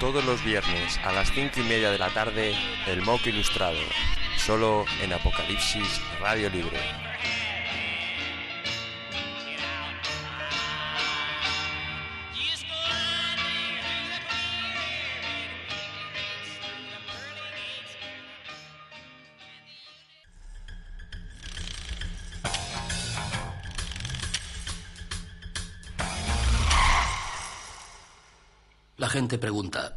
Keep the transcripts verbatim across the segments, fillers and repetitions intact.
todos los viernes a las cinco y media de la tarde, El Moco Ilustrado, solo en Apocalipsis Radio Libre. La gente pregunta,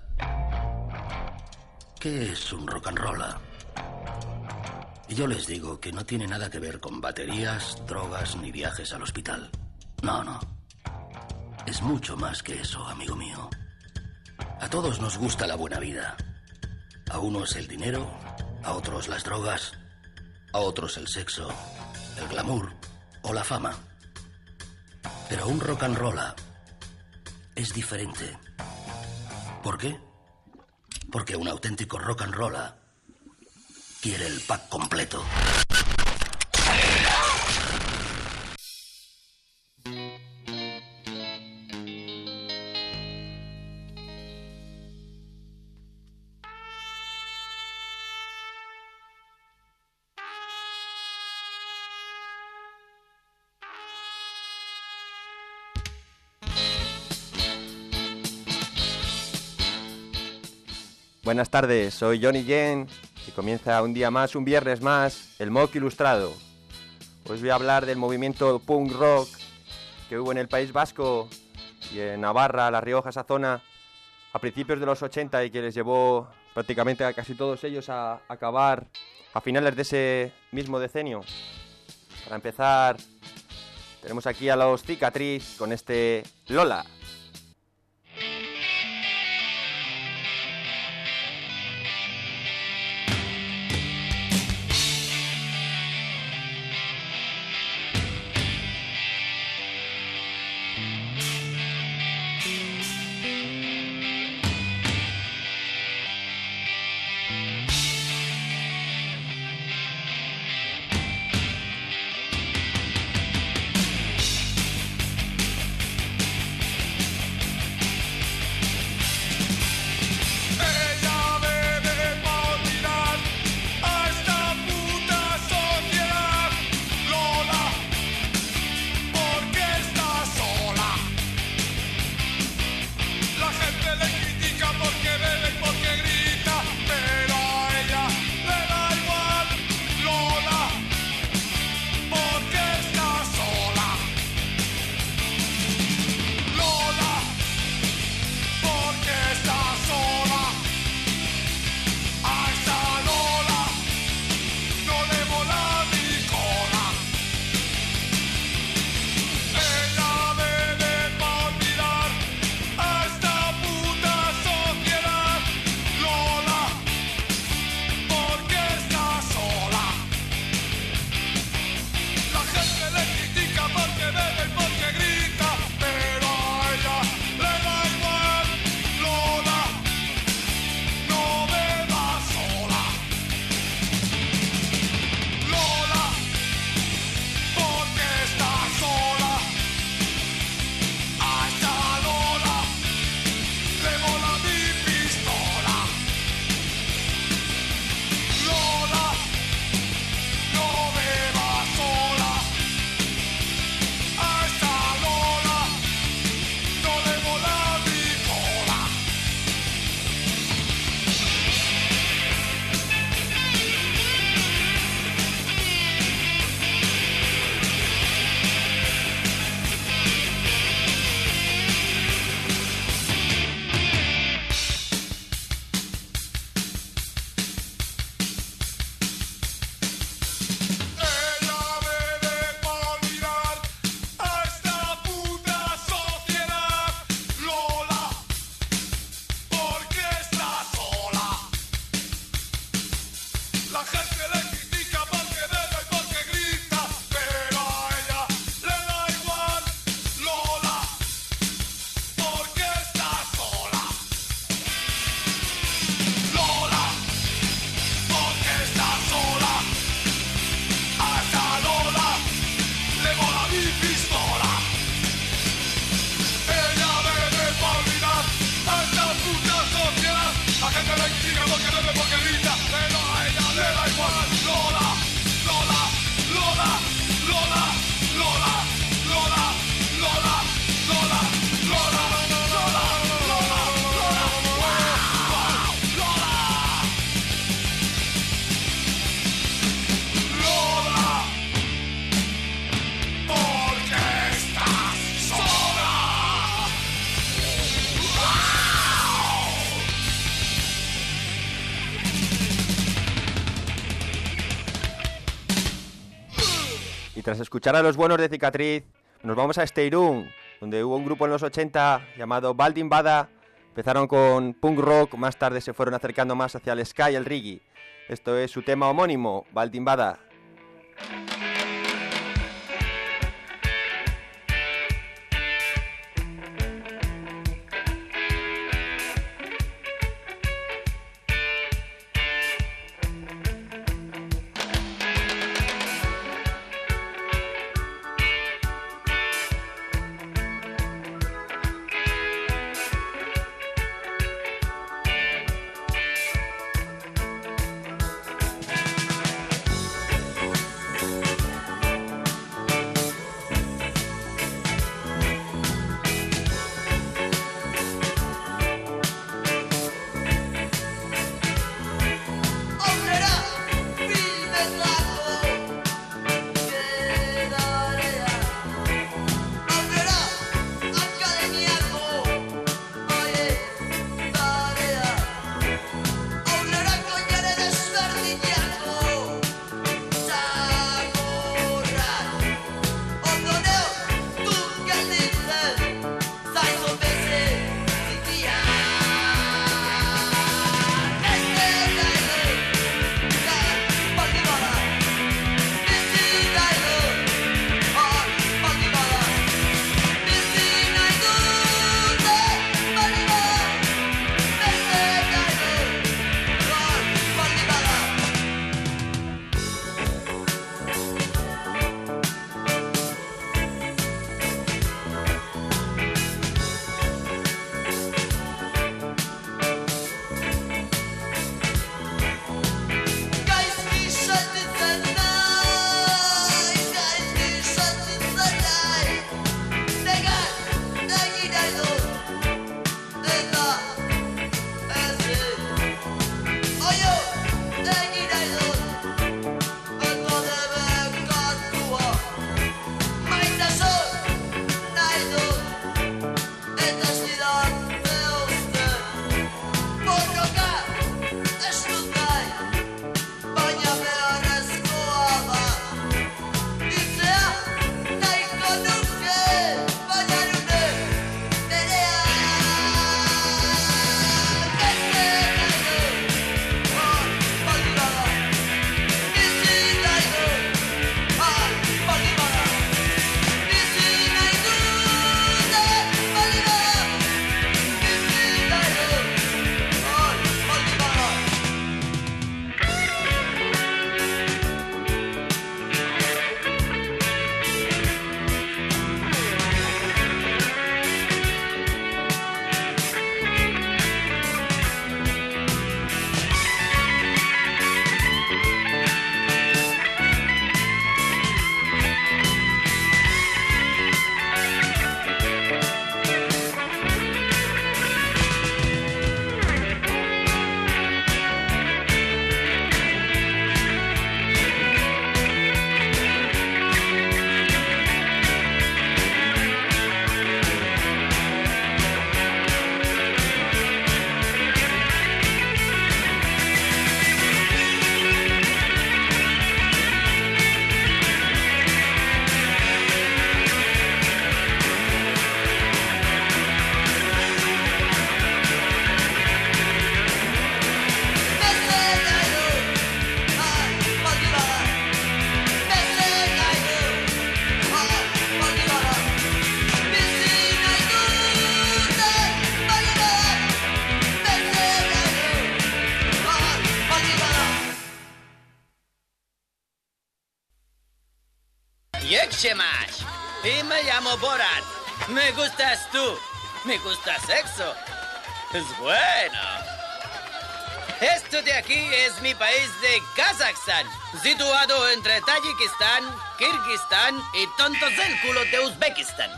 ¿qué es un rock and roll? Y yo les digo que no tiene nada que ver con baterías, drogas ni viajes al hospital. No, no. Es mucho más que eso, amigo mío. A todos nos gusta la buena vida. A unos el dinero, a otros las drogas, a otros el sexo, el glamour o la fama. Pero un rock and roll es diferente. ¿Por qué? Porque un auténtico rock and roll quiere el pack completo. Buenas tardes, soy Johnny Yen y comienza un día más, un viernes más, El Moco Ilustrado. Os voy a hablar del movimiento punk rock que hubo en el País Vasco y en Navarra, La Rioja, esa zona, a principios de los ochenta y que les llevó prácticamente a casi todos ellos a acabar a finales de ese mismo decenio. Para empezar, tenemos aquí a los Cicatriz con este Lola. Tras escuchar a los buenos de Cicatriz, nos vamos a Steirún, donde hubo un grupo en los ochenta llamado Baldin Bada. Empezaron con punk rock, más tarde se fueron acercando más hacia el ska y el reggae. Esto es su tema homónimo, Baldin Bada. Shemash. Y me llamo Borat. Me gustas tú. Me gusta sexo. Es bueno. Esto de aquí es mi país de Kazajstán, situado entre Tayikistán, Kirguistán y tontos del culo de Uzbekistán.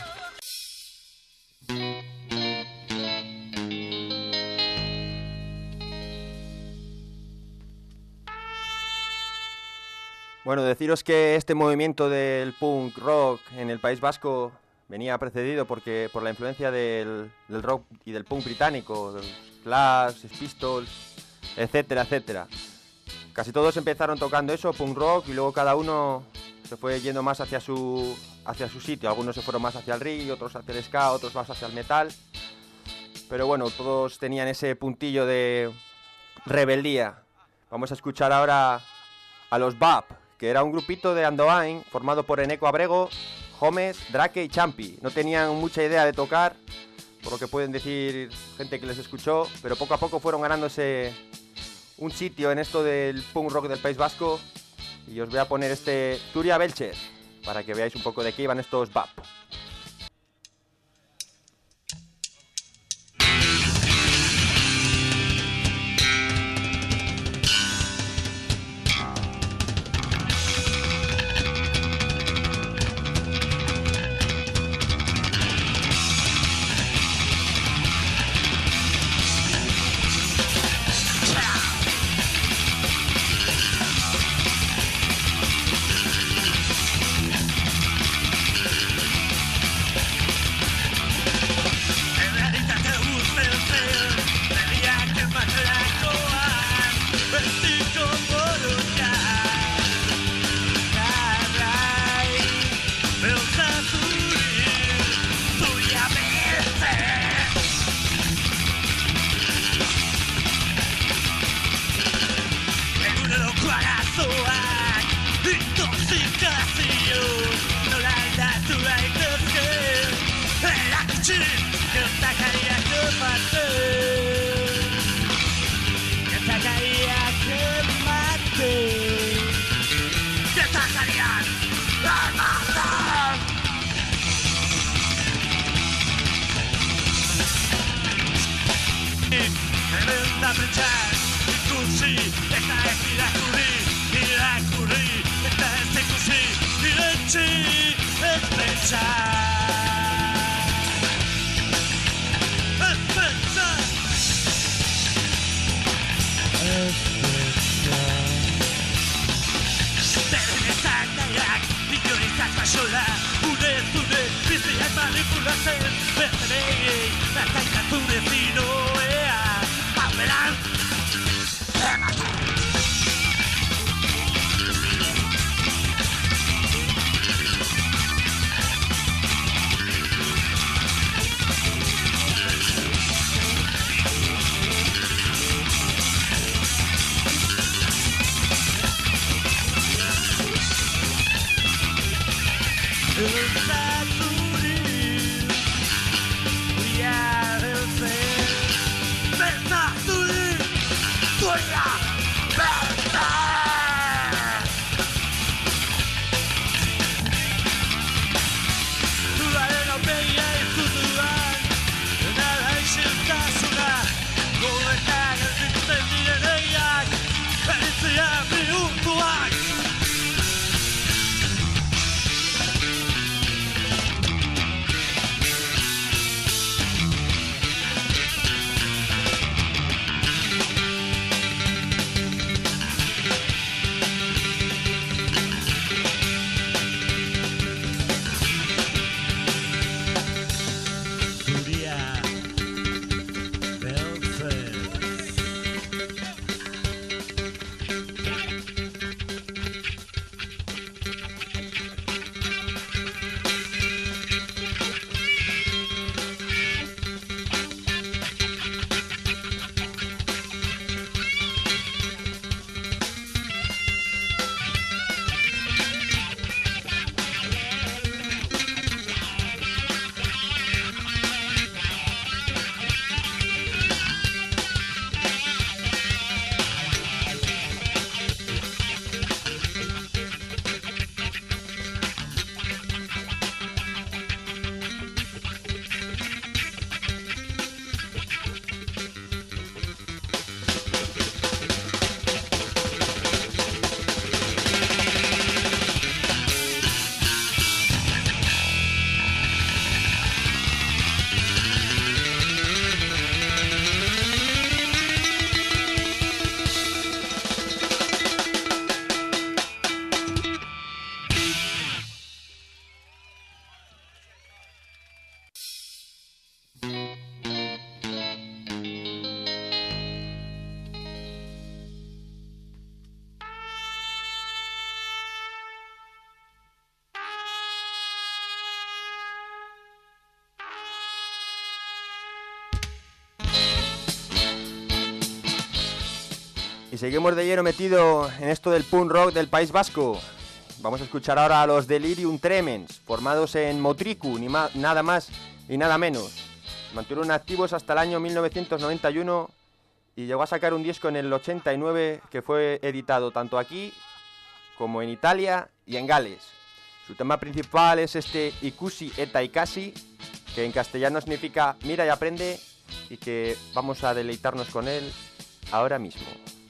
Bueno, deciros que este movimiento del punk rock en el País Vasco venía precedido porque por la influencia del, del rock y del punk británico, de los Clash, Sex Pistols, etcétera, etcétera. Casi todos empezaron tocando eso, punk rock, y luego cada uno se fue yendo más hacia su, hacia su sitio. Algunos se fueron más hacia el reggae, otros hacia el ska, otros más hacia el metal. Pero bueno, todos tenían ese puntillo de rebeldía. Vamos a escuchar ahora a los B A P, que era un grupito de Andoain formado por Eneco Abrego, Homes, Drake y Champi. No tenían mucha idea de tocar, por lo que pueden decir gente que les escuchó, pero poco a poco fueron ganándose un sitio en esto del punk rock del País Vasco. Y os voy a poner este Turia Belcher para que veáis un poco de qué iban estos B A P. seguimos de lleno metido en esto del punk rock del País Vasco. Vamos a escuchar ahora a los Delirium Tremens, formados en Motriku, ni ma- nada más y nada menos. Mantuvieron activos hasta el año mil novecientos noventa y uno y llegó a sacar un disco en el ochenta y nueve que fue editado tanto aquí como en Italia y en Gales. Su tema principal es este Ikusi eta Ikasi, que en castellano significa mira y aprende, y que vamos a deleitarnos con él ahora mismo.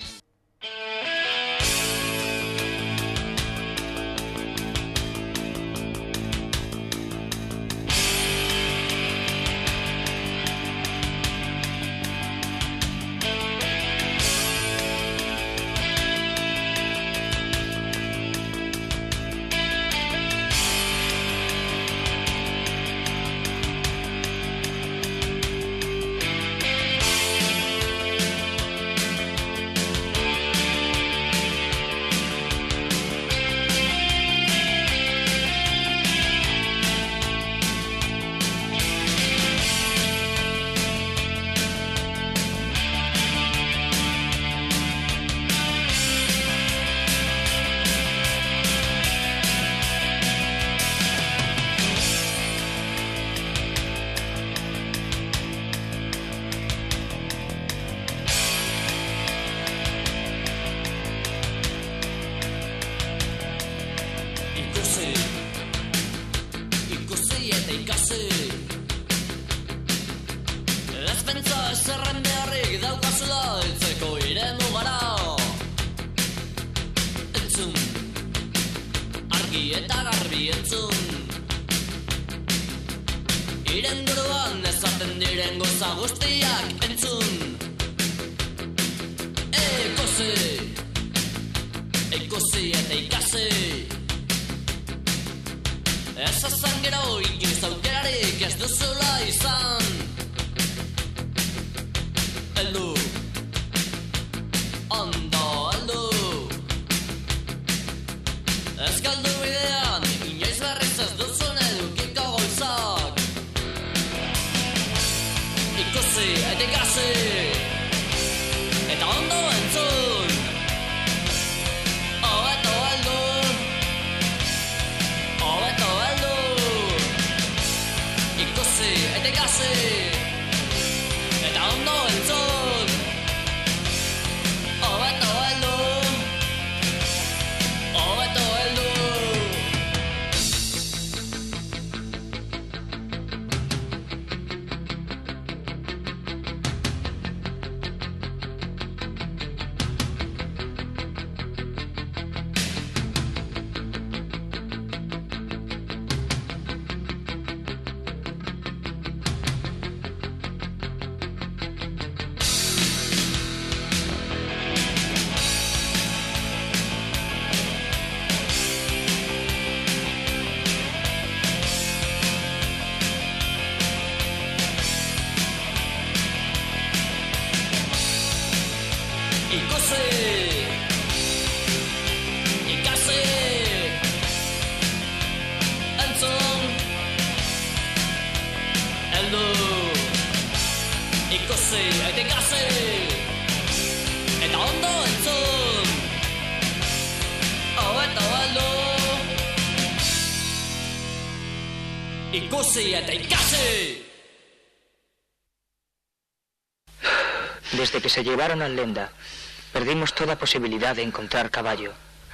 Desde que se llevaron al Lenda, perdimos toda posibilidad de encontrar caballo.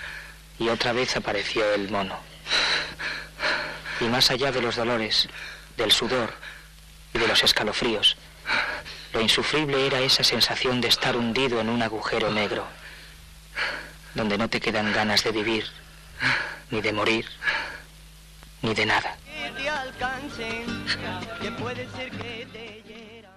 Y otra vez apareció el mono. Y más allá de los dolores, del sudor y de los escalofríos, lo insufrible era esa sensación de estar hundido en un agujero negro, donde no te quedan ganas de vivir, ni de morir, ni de nada. Que te alcancen, que puede ser que te hieran.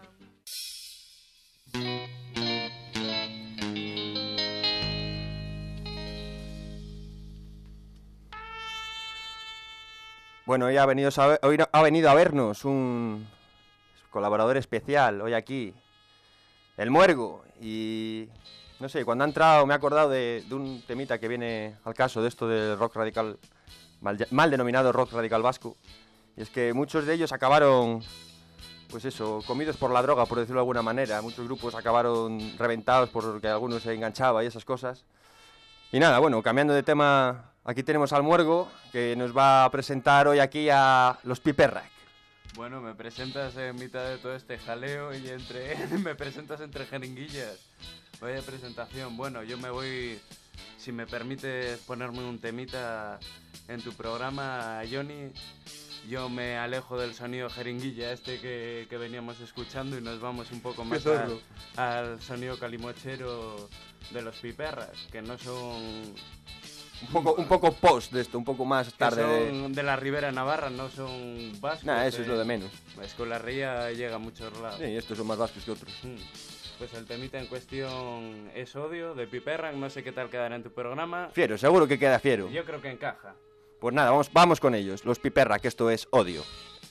Bueno, hoy ha venido a, ver, hoy ha venido a vernos un colaborador especial, hoy aquí, el Muergo, y no sé, cuando ha entrado me he acordado de, de un temita que viene al caso de esto del rock radical, mal, mal denominado rock radical vasco, y es que muchos de ellos acabaron pues eso, comidos por la droga, por decirlo de alguna manera. Muchos grupos acabaron reventados porque algunos se enganchaba y esas cosas. Y nada, bueno, cambiando de tema, aquí tenemos al Muergo, que nos va a presentar hoy aquí a los Piperrak. Bueno, me presentas en mitad de todo este jaleo y entre me presentas entre jeringuillas. Vaya presentación. Bueno, yo me voy, si me permites ponerme un temita en tu programa, Johnny, yo me alejo del sonido jeringuilla este que, que veníamos escuchando y nos vamos un poco más al, al sonido calimochero de los Piperrak, que no son... Un poco, un poco post de esto, un poco más tarde. Que son de la Ribera Navarra, no son vascos. Nah, eso eh. es lo de menos. Es que la ría llega a muchos lados. Sí, estos son más vascos que otros. Mm. Pues el temita en cuestión es Odio, de Piperrak. No sé qué tal quedará en tu programa. Fiero, seguro que queda fiero. Yo creo que encaja. Pues nada, vamos, vamos con ellos, los Piperrak, que esto es Odio.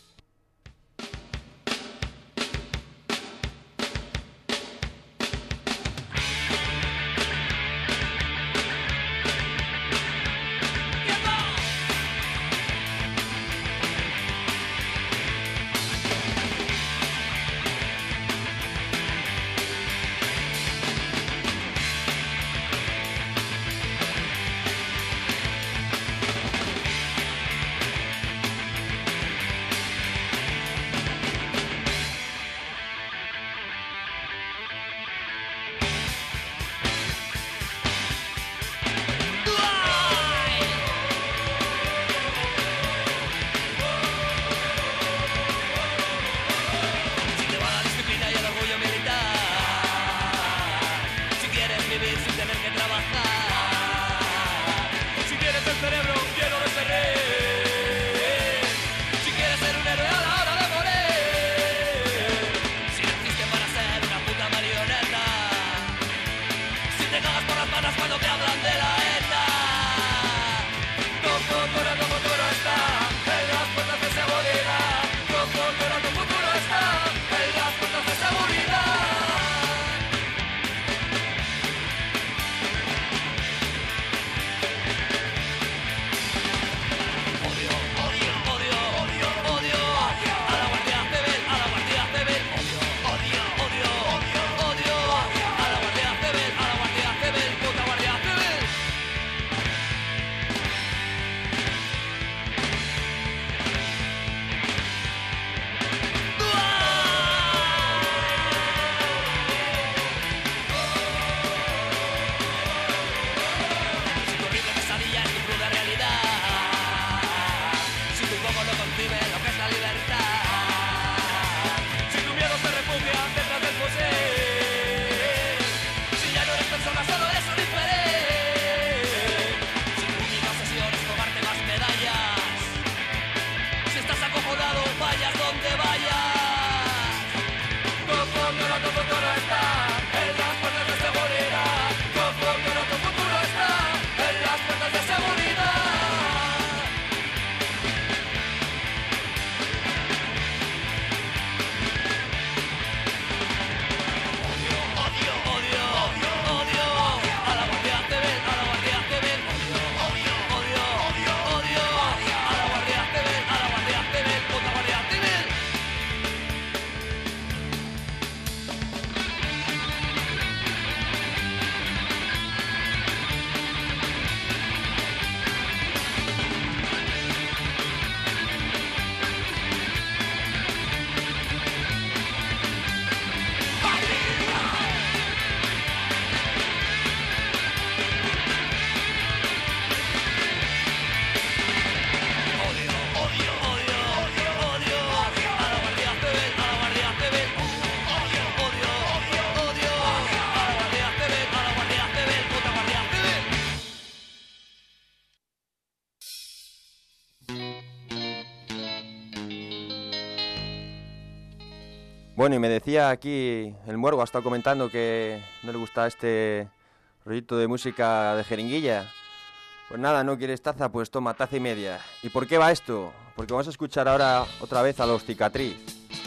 Bueno, y me decía aquí el Muergo, ha estado comentando que no le gusta este rollito de música de jeringuilla. Pues nada, ¿no quieres taza? Pues toma, taza y media. ¿Y por qué va esto? Porque vamos a escuchar ahora otra vez a los Cicatriz.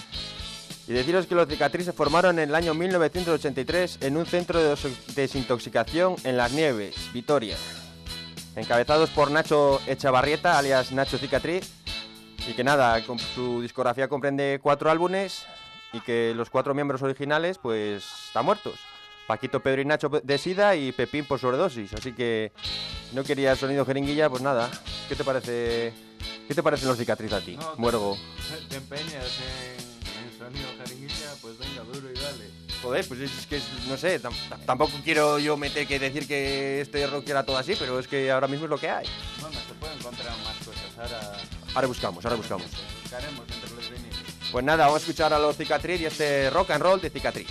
Y deciros que los Cicatriz se formaron en el año mil novecientos ochenta y tres en un centro de desintoxicación en Las Nieves, Vitoria. Encabezados por Nacho Echavarrieta, alias Nacho Cicatriz. Y que nada, con su discografía comprende cuatro álbumes y que los cuatro miembros originales pues están muertos. Paquito, Pedro y Nacho de sida y Pepín por sobredosis. Así que si no querías sonido jeringuilla, pues nada. ¿Qué te parece? ¿Qué te parecen los cicatrices a ti, No, te- Muergo? Te empeñas en, en sonido jeringuilla, pues venga, duro y dale. Joder, pues es que, es- no sé, tam- tam- tampoco quiero yo meter que decir que este rock era todo así, pero es que ahora mismo es lo que hay. Bueno, se pueden encontrar más cosas. Ahora Ahora buscamos, ahora buscamos. buscaremos entre los vinilos. Pues nada, vamos a escuchar a los Cicatriz y este rock and roll de Cicatriz.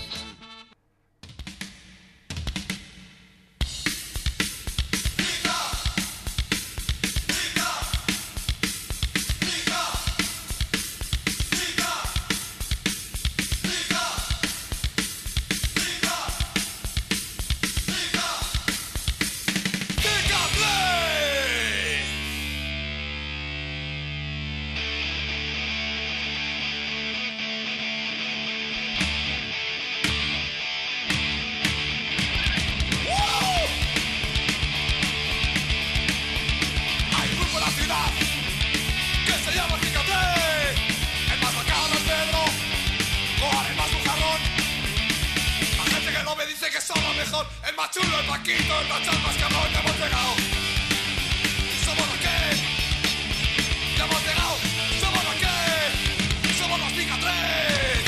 Hay un grupo en la ciudad que se llama Cicatriz. El más bacano es Pedro, o además un jarrón. La gente que no me dice que son lo mejor. El más chulo, el Paquito, el Nacho, el más cabrón. Ya hemos llegado. ¿Somos los qué? Ya hemos llegado. ¿Somos los qué? Somos los Cicatriz.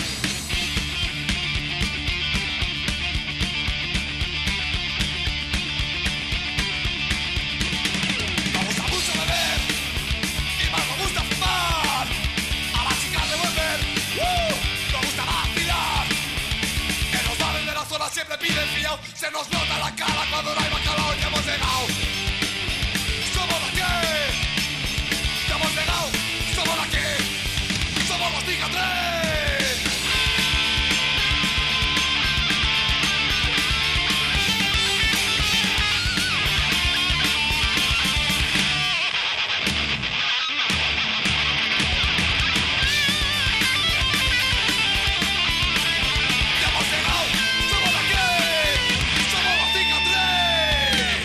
Nos gusta mucho beber y más nos gusta fumar. A las chicas de volver, ¡uh! Nos gusta vacilar. En los bares de la zona siempre piden fiao. Se nos nota la cara cuando no hay bacalao. Ya hemos llegado. Somos los que. Ya hemos llegado. Somos los que. Somos los Cicatriz. Ya hemos llegado. Somos los que. Somos los Cicatriz.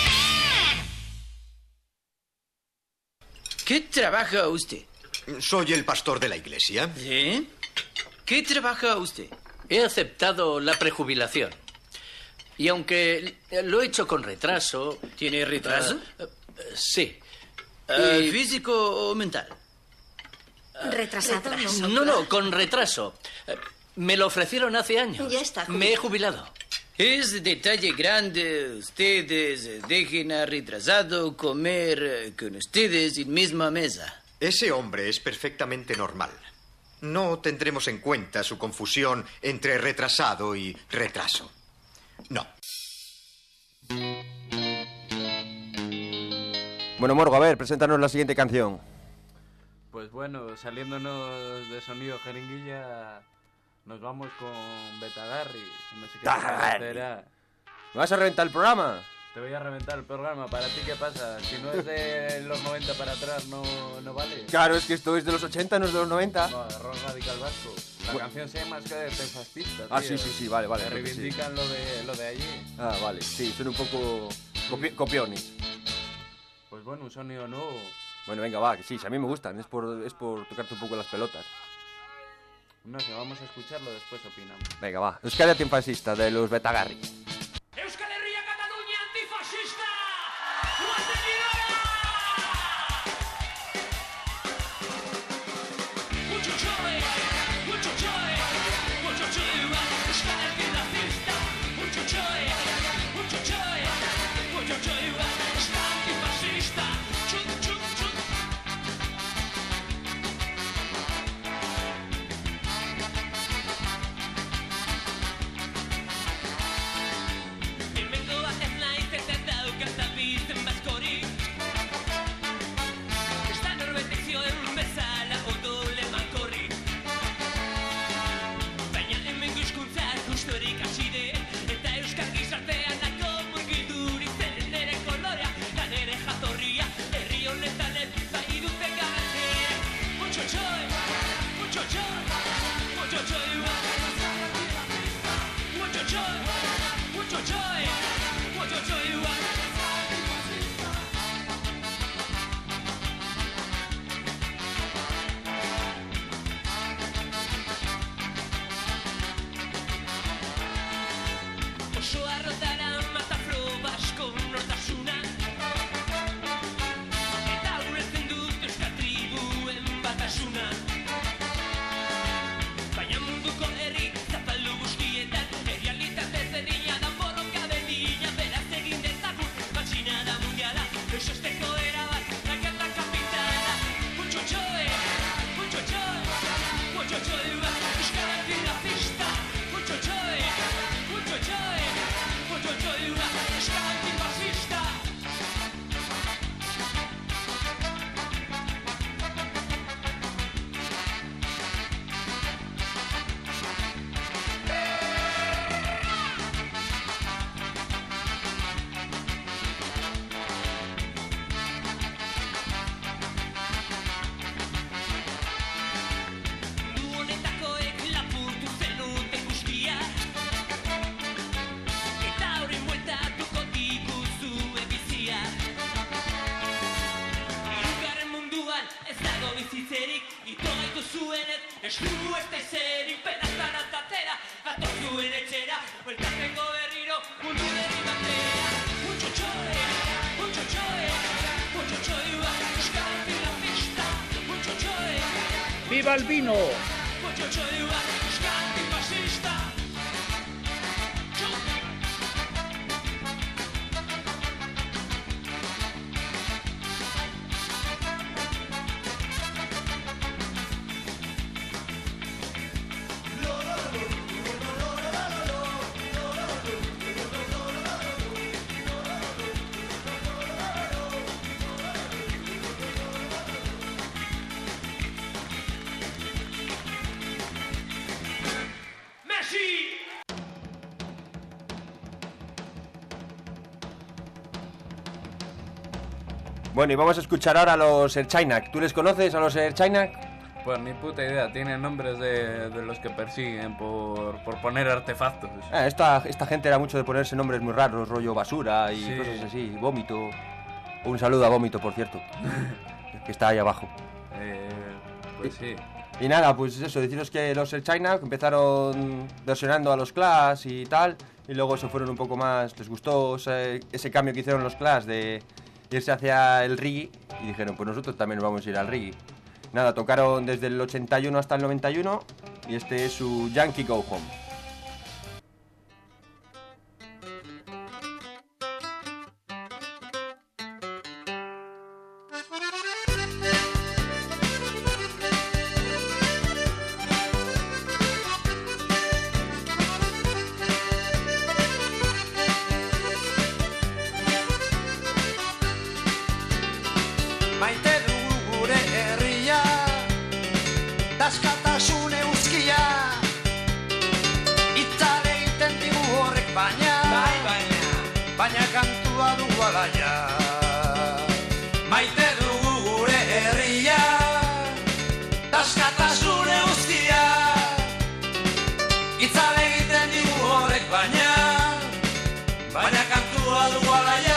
¿Qué trabaja usted? Soy el pastor de la iglesia. ¿Sí? ¿Qué trabaja usted? He aceptado la prejubilación. Y aunque lo he hecho con retraso... ¿Tiene retraso? eh, eh, sí. Eh, Y- ¿Físico o mental? Retrasado, ¿no? no, no, con retraso. Eh, Me lo ofrecieron hace años. Ya está jubilado. Me he jubilado. Es detalle grande. Ustedes dejen a retrasado comer eh, con ustedes en misma mesa. Ese hombre es perfectamente normal. No tendremos en cuenta su confusión entre retrasado y retraso. No. Bueno, Morgo, a ver, preséntanos la siguiente canción. Pues bueno, saliéndonos de sonido jeringuilla, nos vamos con Betagarri. No sé qué te Betagarri. parecerá. ¿Me vas a reventar el programa? Te voy a reventar el programa. ¿Para ti qué pasa? Si no es de los noventa para atrás, ¿no, no vale? Claro, es que esto es de los ochenta, no es de los noventa. No, de rock radical vasco. La Bu- canción se llama Escala de Fascista. Ah, sí, sí, sí, vale, vale, Que creo que sí. reivindican lo de, lo de allí. Ah, vale, sí, son un poco copi- copiones. Pues bueno, un sonido nuevo. Bueno, venga, va, que sí, si a mí me gustan, es por, es por tocarte un poco las pelotas. No sé, vamos a escucharlo, después opinamos. Venga, va, Euskadi Antifascista, de los Betagarri. Euskal Herria Cataluña antifascista. ¡Viva el vino! Bueno, y vamos a escuchar ahora a los Erchainak. ¿Tú les conoces a los Erchainak? Pues ni puta idea, tienen nombres de, de los que persiguen por, por poner artefactos. Ah, esta, esta gente era mucho de ponerse nombres muy raros, rollo basura y Sí. cosas así, Vómito. Un saludo a Vómito, por cierto, que está ahí abajo. Eh, pues sí. Y nada, pues eso, deciros que los Erchainak empezaron versionando a los Clash y tal, y luego se fueron un poco más, les gustó ese, ese cambio que hicieron los Clash de irse hacia el reggae, y dijeron, pues nosotros también nos vamos a ir al reggae. Nada, tocaron desde el ochenta y uno hasta el noventa y uno, y este es su Yankee Go Home. Maite dugu gure herria, daskatasun euskia, itzale egiten digu horrek baina, bai baina, baina kantua dugu alaia. Maite dugu gure herria, daskatasun euskia, itzale egiten digu horrek baina, baina kantua dugu alaia.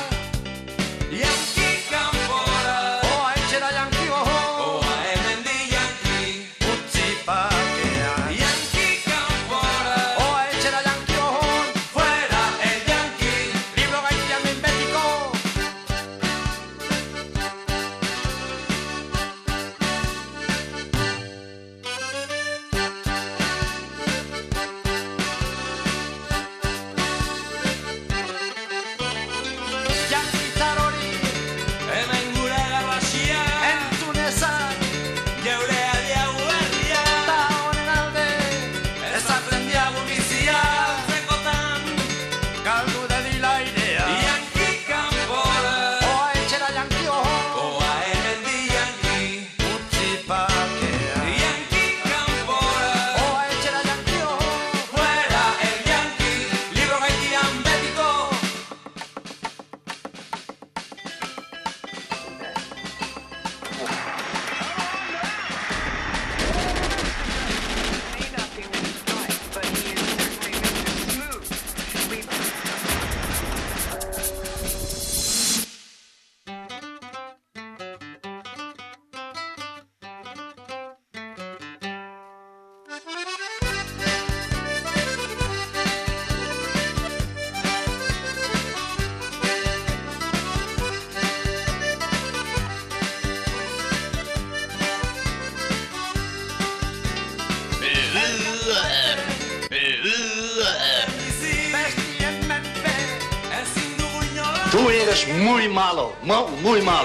Tú eres muy malo, muy, muy malo.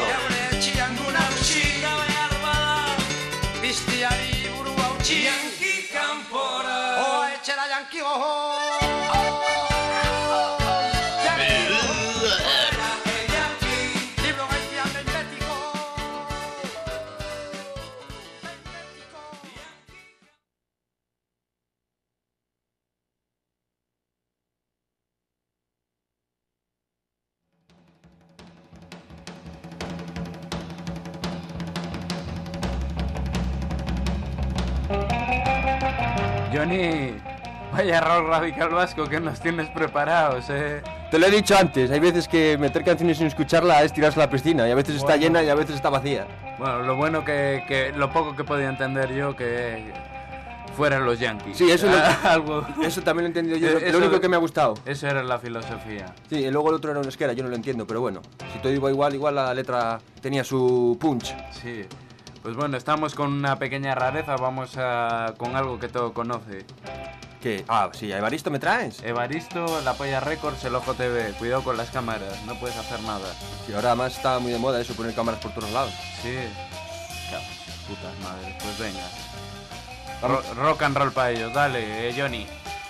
Johnny, vaya rock radical vasco que nos tienes preparados, eh. Te lo he dicho antes, hay veces que meter canciones sin escucharla es tirarse a la piscina, y a veces está Bueno. llena y a veces está vacía. Bueno, lo bueno que, que lo poco que podía entender yo que fueran los Yankees. Sí, eso, lo- Algo. eso también lo he entendido yo, Eh, lo, eso- lo único que me ha gustado. Eso era la filosofía. Sí, y luego el otro era un esquera, yo no lo entiendo, pero bueno, si todo iba igual, igual la letra tenía su punch. Sí. Pues bueno, estamos con una pequeña rareza, vamos a con algo que todo conoce. ¿Qué? Ah, sí, ¿a Evaristo me traes? Evaristo, La Polla Records, el Ojo T V. Cuidado con las cámaras, no puedes hacer nada. Y ahora además está muy de moda eso, poner cámaras por todos lados. Sí. Putas madres, pues venga. Ro rock and roll para ellos, dale, eh, Johnny.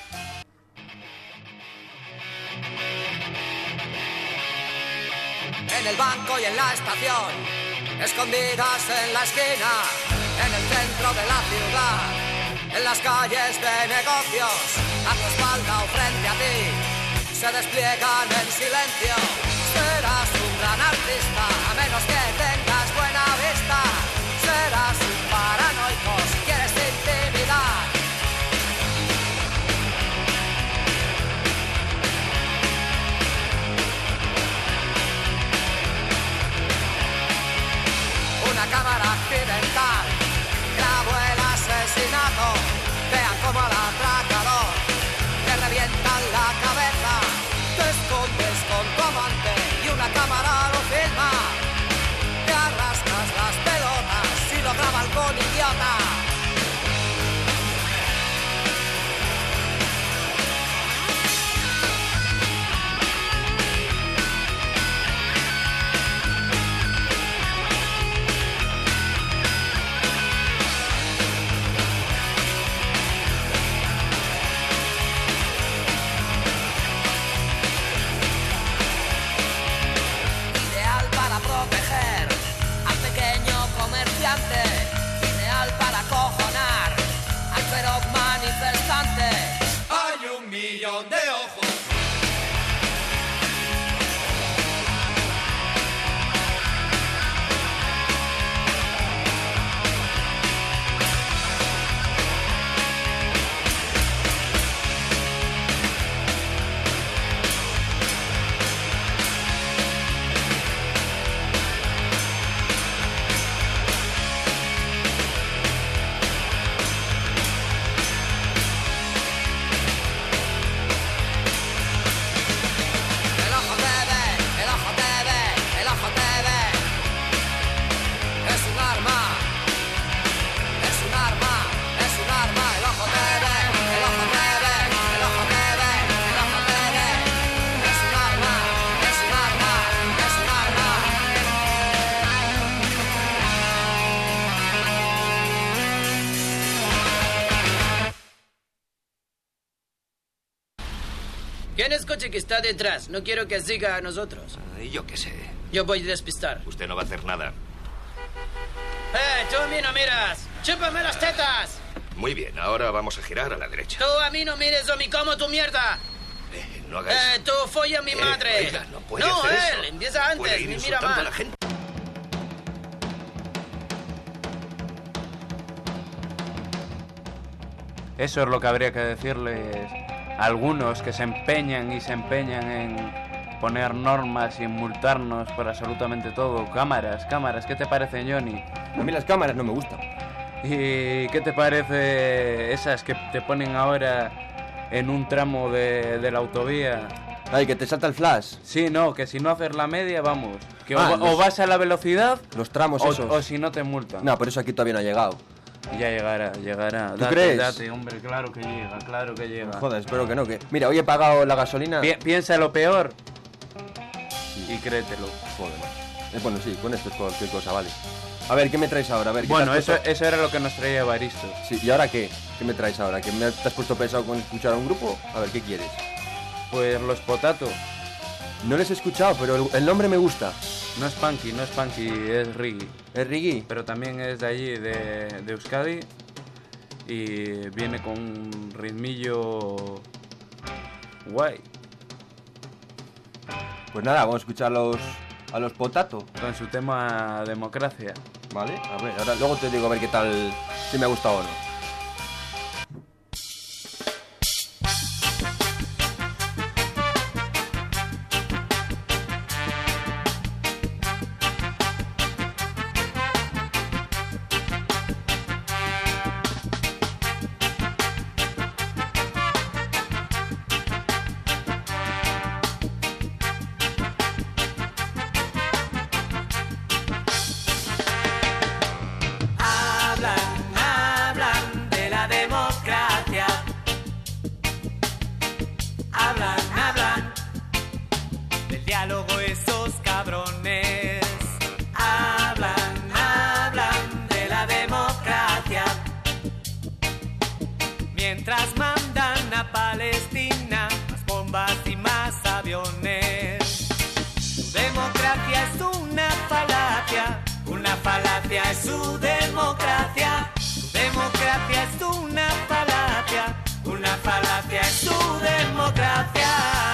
En el banco y en la estación, escondidas en la esquina, en el centro de la ciudad, en las calles de negocios, a tu espalda o frente a ti, se despliegan en silencio. Serás un gran artista, a menos que tengas buena vista. Serás un paranoico si quieres intimidar. Una cámara accidental grabó el asesinato. Vean cómo al atracador le revientan la cabeza. Te escondes con tu amante y una cámara lo filma. Te arrastras las pelotas y lo graba algún idiota. Ideal para acojonar al feroz manifestante. Hay un millón de ojos. ¿Quién es coche que está detrás? No quiero que siga a nosotros. Y yo qué sé. Yo voy a despistar. Usted no va a hacer nada. ¡Eh, tú a mí no miras! ¡Chúpame las tetas! Muy bien, ahora vamos a girar a la derecha. Tú a mí no mires o me como tu mierda. Eh, no hagas... Eh, tú folla a mi Eh, madre. oiga, no puede no, hacer él, eso. empieza antes, Puede ir ni mira insultando mal. a la gente. Eso es lo que habría que decirles a algunos que se empeñan y se empeñan en poner normas y en multarnos por absolutamente todo. Cámaras, cámaras, ¿qué te parece, Johnny? A mí las cámaras no me gustan. ¿Y qué te parece esas que te ponen ahora en un tramo de, de la autovía? Ay, que te salta el flash. Sí, no, que si no haces la media, vamos. Que Ah, o, los- o vas a la velocidad Los tramos o, esos. o si no te multan. No, por eso aquí todavía no ha llegado. Ya llegará, llegará. ¿Tú Date, crees? date, hombre, claro que llega, claro que llega. Joder, espero que no. Que... Mira, hoy he pagado la gasolina. Pi- piensa lo peor y créetelo. Joder. Eh, bueno, sí, con esto es cualquier cosa, vale. A ver, ¿qué me traes ahora? A ver, ¿qué Bueno, te has eso, puesto? eso era lo que nos traía Evaristo. Sí, ¿y ahora qué? ¿Qué me traes ahora? ¿Que me te has puesto pesado con escuchar a un grupo? A ver, ¿qué quieres? Pues los Potato. No les he escuchado, pero el, el nombre me gusta. No es punky, no es punky, es reggae. ¿Es reggae? Pero también es de allí, de, de Euskadi. Y viene con un ritmillo guay. Pues nada, vamos a escuchar a los, a los Potato. Con su tema Democracia. Vale, a ver, ahora luego te digo a ver qué tal, si me ha gustado o no. democracia es su democracia. Su democracia es una falacia. Una falacia es su democracia.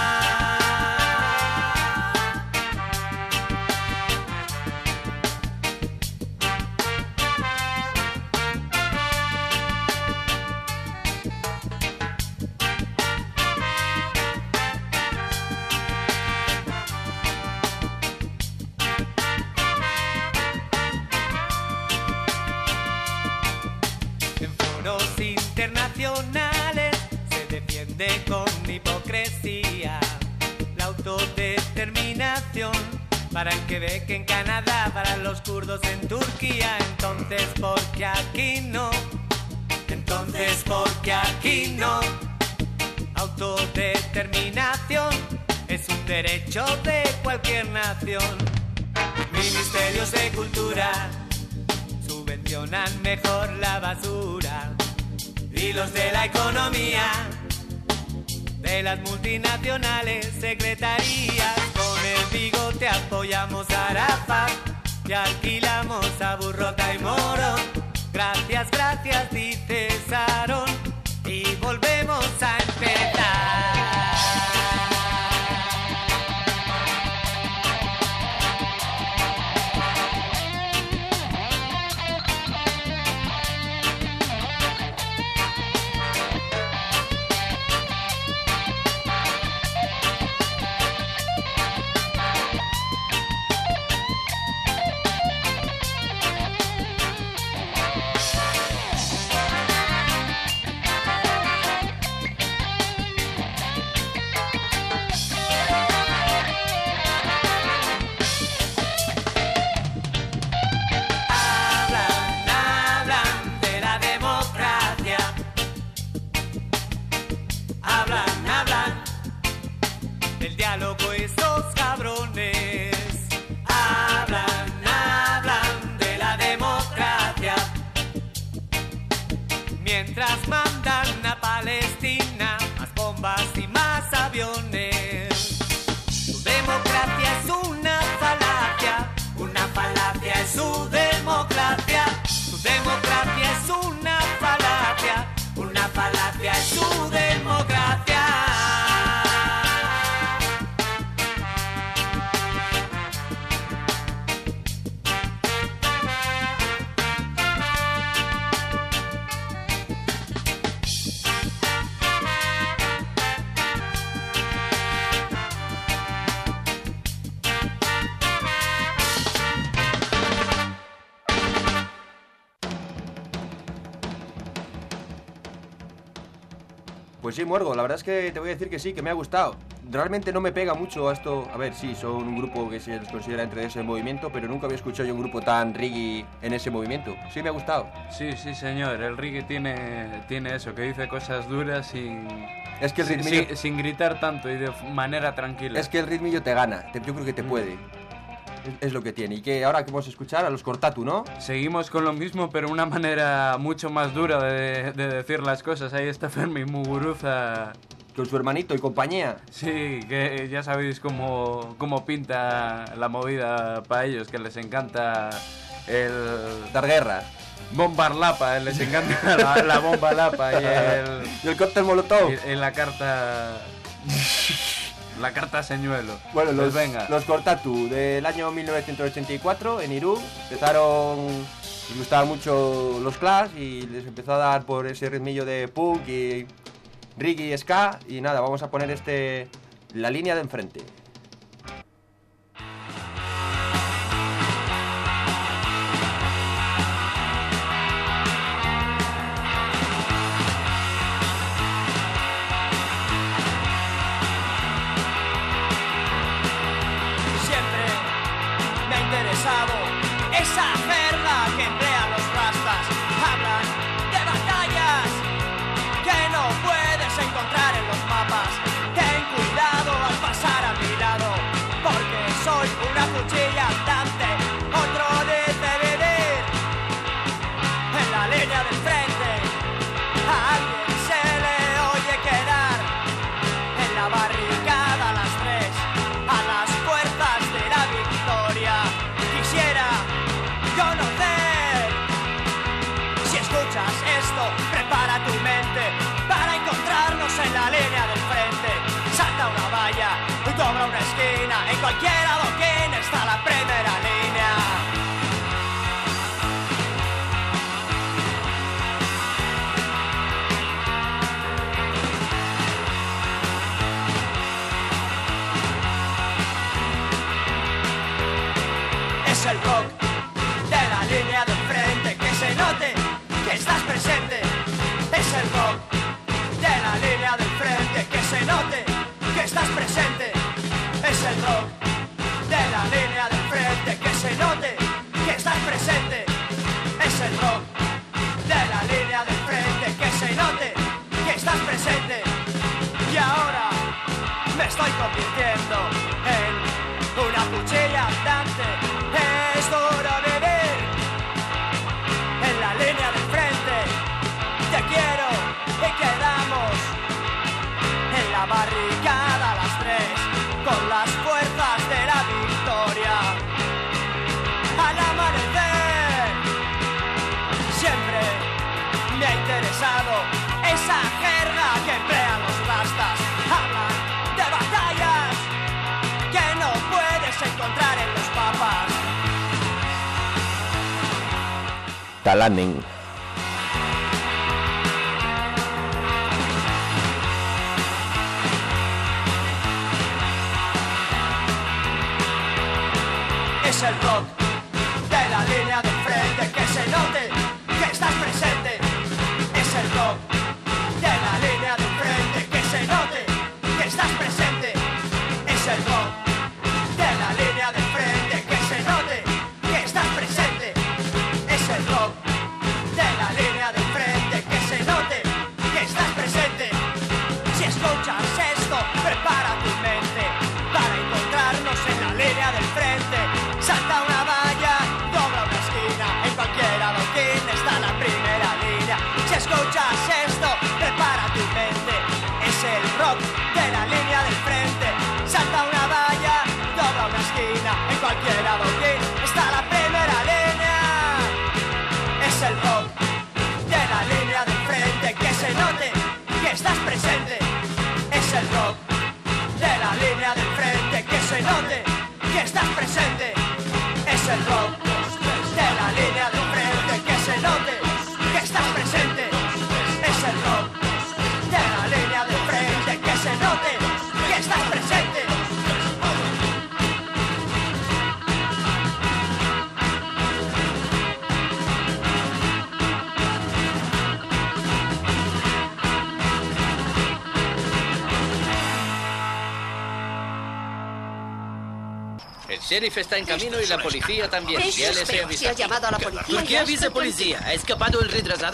Internacionales se defiende con hipocresía la autodeterminación para el Quebec en Canadá, para los kurdos en Turquía. Entonces, ¿por qué aquí no? Entonces, ¿por qué aquí no? Autodeterminación es un derecho de cualquier nación. Ministerios de Cultura subvencionan mejor la basura. Y los de la economía, de las multinacionales, secretarías, con el bigote apoyamos a Arafat y alquilamos a Burrota y Morón. Gracias, gracias, dice Sarón, y volvemos a empezar. Mientras mandan a Palestina más bombas y más aviones. Su democracia es una falacia, una falacia es su democracia. Su democracia es una falacia, una falacia es su democracia. Pues sí, Muergo, la verdad es que te voy a decir que sí, que me ha gustado. Realmente no me pega mucho a esto. A ver, sí, son un grupo que se les considera entre ese movimiento, pero nunca había escuchado yo un grupo tan reggae en ese movimiento. Sí, me ha gustado. Sí, sí, señor. El reggae tiene, tiene eso, que dice cosas duras sin... Es que el sin, ritmillo... sin, sin gritar tanto y de manera tranquila. Es que el ritmillo te gana. Te, yo creo que te puede. Es, es lo que tiene. Y que ahora que vamos a escuchar a los Cortatu, ¿no? Seguimos con lo mismo, pero una manera mucho más dura de, de decir las cosas. Ahí está Fermín Muguruza... Con su hermanito y compañía. Sí, que ya sabéis cómo, cómo pinta la movida para ellos, que les encanta el... dar guerra. Bombar lapa, les encanta la, la bomba lapa y el... y el cóctel molotov. Y, y la carta... la carta señuelo. Bueno, los, pues venga. los Cortatu, del año mil novecientos ochenta y cuatro, en Irún, empezaron... Les gustaban mucho los Clash y les empezó a dar por ese ritmillo de punk y... reggae y ska, y nada, vamos a poner este La Línea de Enfrente. Siempre me ha interesado esa jerga que emplean los rastas. Hablan de batallas que no puedes encontrar en los mapas. Ten cuidado al pasar a mirar. estás presente. Es el rock de la línea del frente, que se note que estás presente. Es el rock de la línea del frente, que se note que estás presente. Y ahora me estoy convirtiendo en una cuchilla andante. Es duro vivir en la línea del frente. Te quiero y quedamos en la barricada a las tres, con las fuerzas de la victoria. Al amanecer siempre me ha interesado esa jerga que emplean los rastas. Hablan de batallas que no puedes encontrar en los papas. Talanen. Es el rock de la línea del frente, que se note que estás presente. Es el rock de la línea del frente, que se note que estás presente. Es el rock de la línea del frente, que se note que estás presente. Es el rock de la línea del frente, que se note que estás presente. Si escuchas esto, prepara tu mente para encontrarnos en la línea del frente. Salta una valla, dobla una esquina, en cualquier adoquín está la primera línea. Si escuchas esto, prepara tu mente. Es el rock de la línea del frente. Salta una valla, dobla una esquina, en cualquier adoquín está la primera línea. Es el rock de la línea del frente, que se note que estás presente. Es el rock de la línea del frente, que se note que estás presente. Es el rock de la línea del frente, que se note que estás presente. Es el rock de la línea del frente, que se note que estás presente. El sheriff está en camino y la policía también. Eso Ya es les he peor, avisado. si ha llamado a la policía, ¿Por qué ya avisa estoy policía? ¿Ha escapado el retrasado?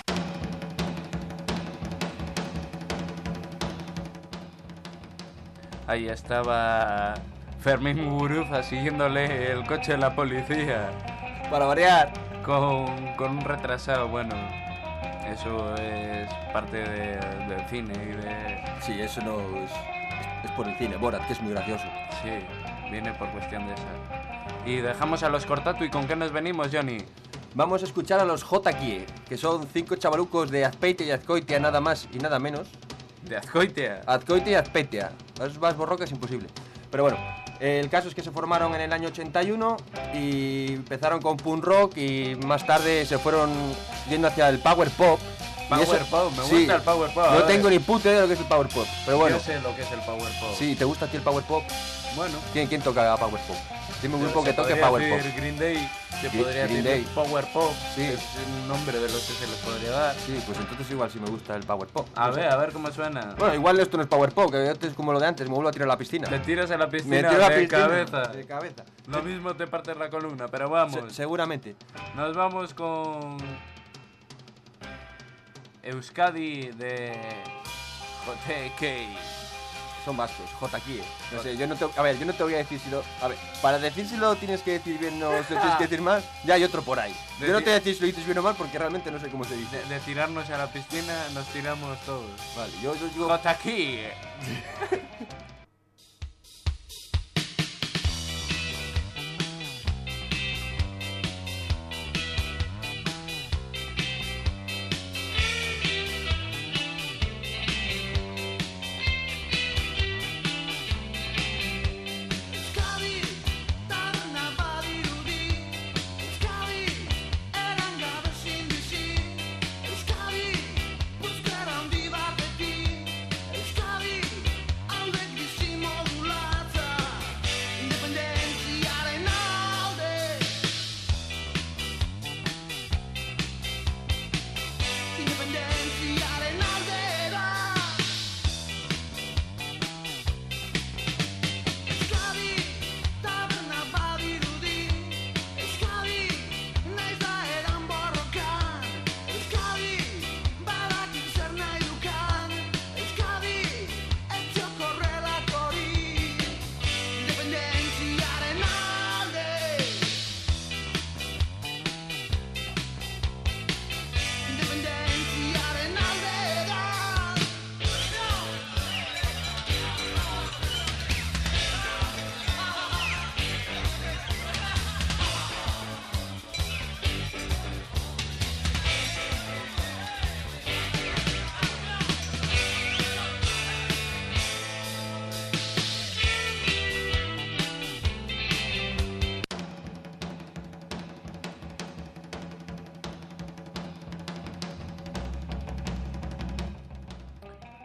Ahí estaba Fermín Muguruza siguiéndole el coche de la policía. Para variar. Con, con un retrasado, bueno. Eso es parte de, del cine y de... Sí, eso no es, es, es por el cine, Borat, que es muy gracioso. Sí, viene por cuestión de esa. Y dejamos a los Cortatu, ¿y con qué nos venimos, Johnny? Vamos a escuchar a los Jotakie, que son cinco chavalucos de Azpeitia y Azcoitia, nada más y nada menos. ¿De Azcoitia? Azcoitia y Azpeitia. Es más borroca, es imposible. Pero bueno, el caso es que se formaron en el año ochenta y uno y empezaron con punk rock y más tarde se fueron yendo hacia el power pop. Power eso, pop, me sí, gusta el power pop. No tengo ni puta idea de lo que es el power pop, pero bueno. Yo sé lo que es el power pop. Sí, ¿te gusta a ti el power pop? Bueno. ¿Quién, quién toca power pop? Dime un grupo Se que toque podría power pop. decir Green Day, se Green- podría Green decir Day. Power Pop, Sí. es el nombre de los que se les podría dar. Sí, pues entonces igual sí me gusta el power pop. A No sé. ver, a ver cómo suena. Bueno, igual esto no es power pop, que esto es como lo de antes, me vuelvo a tirar a la piscina. Te tiras a la piscina Me tiro a la de piscina, cabeza. de cabeza. Lo mismo te partes la columna, pero vamos. Se- seguramente. Nos vamos con Euskadi de J K. Son vascos, Jotakie. No sé, yo no te, a ver, yo no te voy a decir si lo... A ver, para decírselo tienes que decir bien, no se tienes que decir más. Ya hay otro por ahí. De Yo no ti- te voy a decir si lo dices bien o mal porque realmente no sé cómo se dice. De, de tirarnos a la piscina, nos tiramos todos. Vale, yo, yo digo... J K. Euskadi, taberna badirudi. Euskadi, eran gabe ezin bizi. Euskadi, puskera handi batekin. Euskadi, hauek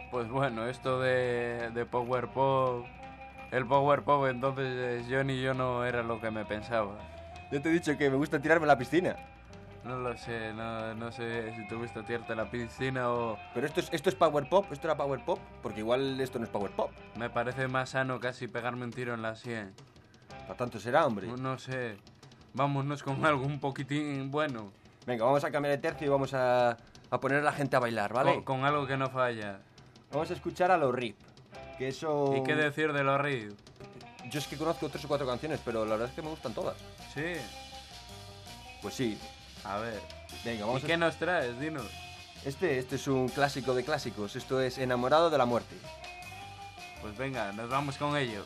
Pues bueno, esto de, de Power Pop... El Power Pop, entonces Johnny y yo no era lo que me pensaba. Yo te he dicho que me gusta tirarme a la piscina. No lo sé, no, no sé si te gusta tirarte a la piscina o... Pero esto es, esto es Power Pop, esto era Power Pop, porque igual esto no es Power Pop. Me parece más sano casi pegarme un tiro en la sien. ¿Para tanto será, hombre? No, no sé. Vámonos con algo un poquitín bueno. Venga, vamos a cambiar de tercio y vamos a, a poner a la gente a bailar, ¿vale? Con, con algo que no falla. Vamos a escuchar a los R I P, que eso... ¿Y qué decir de los R I P? Yo es que conozco tres o cuatro canciones, pero la verdad es que me gustan todas. ¿Sí? Pues sí. A ver. Venga, vamos ¿Y a... qué nos traes? Dinos. Este, este es un clásico de clásicos. Esto es Enamorado de la Muerte. Pues venga, nos vamos con ello.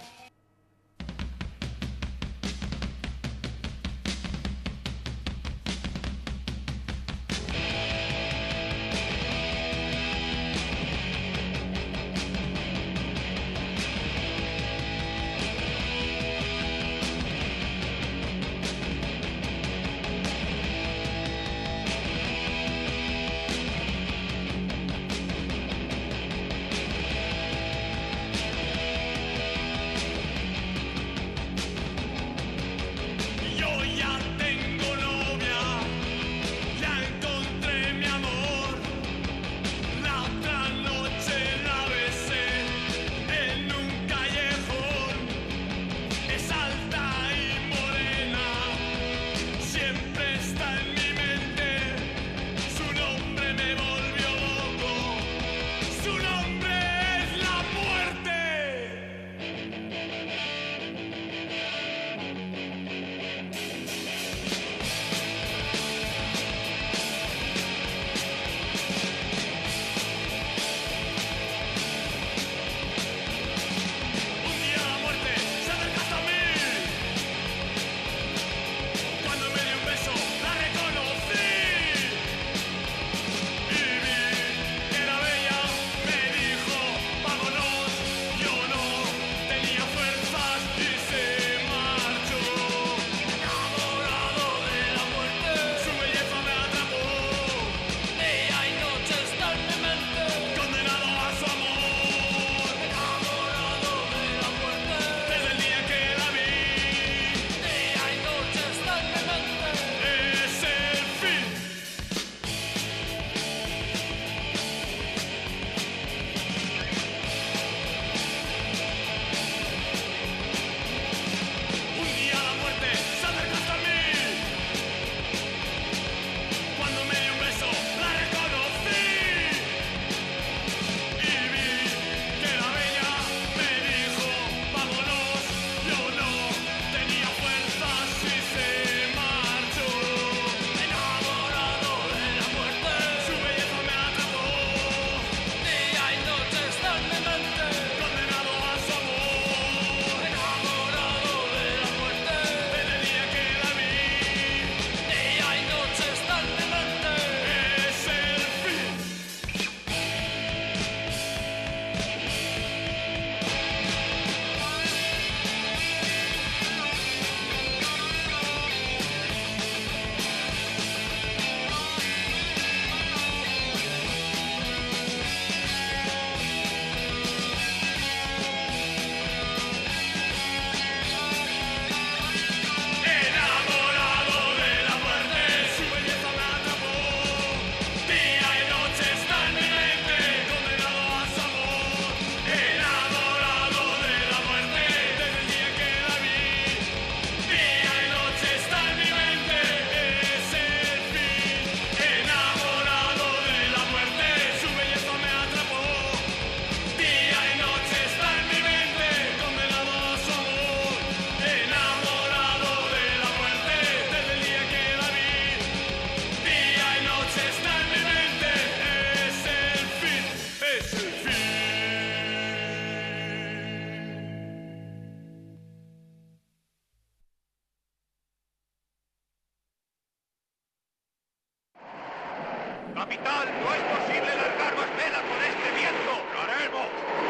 Capitán, no es posible largar más vela con este viento. ¡Lo haremos!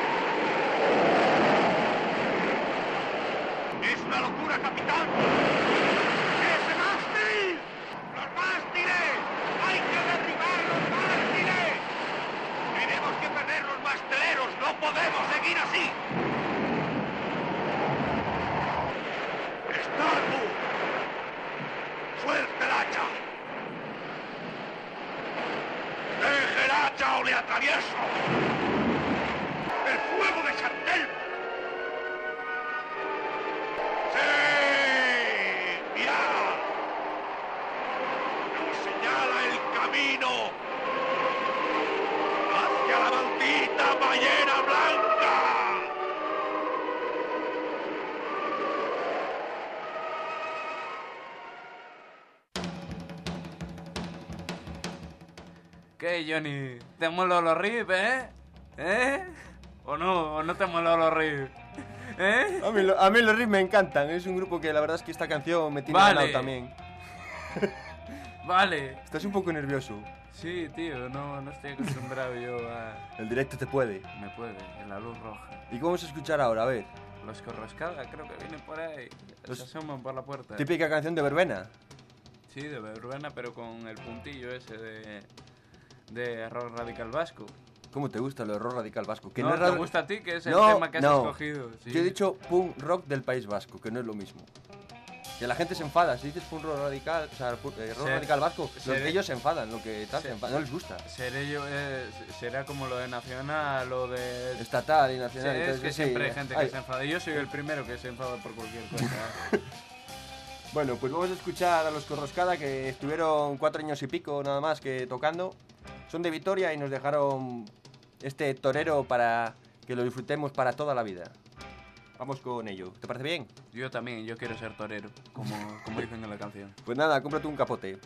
¡Es una locura, capitán! ¡Ese mástil! ¡Los mástiles! ¡Hay que derribar los mástiles! ¡Tenemos que perder los mástiles! podemos seguir así. Starbuck, suelte el hacha. Deje el hacha o le atravieso. El fuego de Chantel. ¡Sí! ¡Mirad! Nos señala el camino hacia la maldita ballena blanca. ¿Qué, Johnny? ¿Te moló los riffs, eh? ¿Eh? ¿O no? ¿O no te moló los riffs? ¿Eh? A mí, lo, a mí los riffs me encantan. Es un grupo que la verdad es que esta canción me tiene Vale. ganado también. Vale. Estás un poco nervioso. Sí, tío, no, no estoy acostumbrado yo a... El directo te puede. Me puede, en la luz roja. ¿Y cómo vamos a escuchar ahora? A ver. Los Corroscada, creo que vienen por ahí. Los- Se asoman por la puerta. Típica canción de verbena. Sí, de verbena, pero con el puntillo ese de... de rock radical vasco. ¿Cómo te gusta lo de rock radical vasco? Que No, es ¿te ra- gusta a ti? Que es el No, tema que has no. escogido, sí. Yo he dicho punk rock del País Vasco, que no es lo mismo. Que la gente se enfada. Si dices punk rock radical, o sea, pu- eh, rock Ser- radical vasco, los ser- de ellos se enfadan, lo que tal, se ser- enfadan, no les gusta. Seré yo, eh, será como lo de nacional o de... Estatal y nacional. Sí, es entonces, que sí, siempre hay eh. gente Ay. que se enfada. Yo soy el primero que se enfada por cualquier cosa. Bueno, pues vamos a escuchar a los Corroscada, que estuvieron cuatro años y pico nada más que tocando. Son de Vitoria y nos dejaron este torero para que lo disfrutemos para toda la vida. Vamos con ello. ¿Te parece bien? Yo también, yo quiero ser torero, como, como dicen en la canción. Pues nada, cómprate un capote.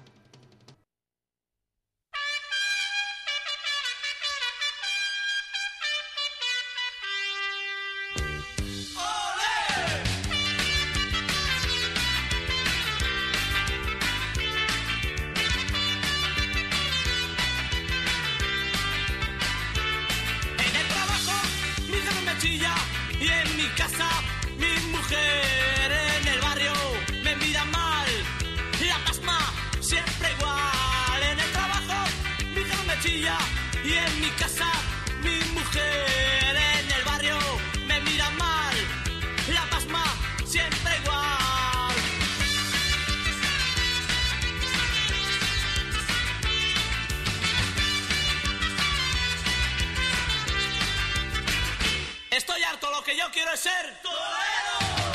En el trabajo, mi jefe me chilla. Y en mi casa, mi mujer. En el barrio, me mira mal. La pasma, siempre igual. En el trabajo, mi jefe me chilla. Y en mi casa, mi mujer. En el barrio, me mira mal. La pasma, siempre igual. Estoy harto, lo que yo quiero es ser torero.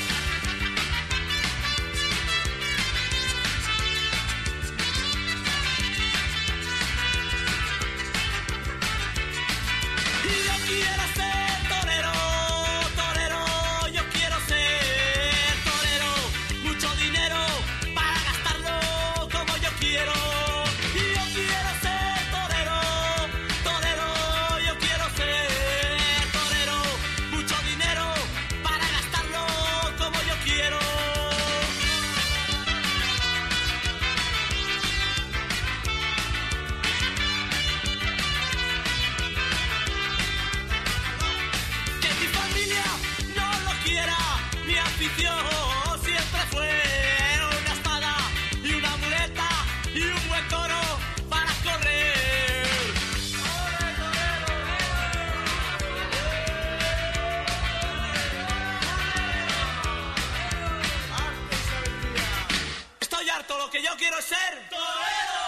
Y yo quiero ser torero, torero, yo quiero ser torero. Mucho dinero para gastarlo como yo quiero. Y yo quiero ser torero, torero, yo quiero ser torero. Mucho dinero para gastarlo como yo quiero. Que mi familia no lo quiera, mi afición siempre fue una espada y una muleta y un buen toro para correr. Estoy harto, lo que yo quiero es ser torero.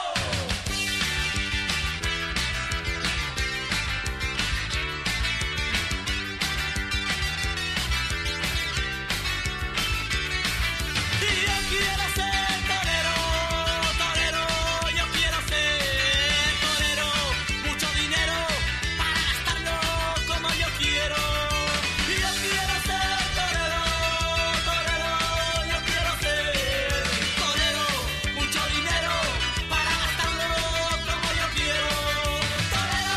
Y yo quiero ser torero, torero, yo quiero ser torero. Mucho dinero para gastarlo como yo quiero. Y yo quiero ser torero, torero, yo quiero ser torero. Mucho dinero para gastarlo como yo quiero. Torero.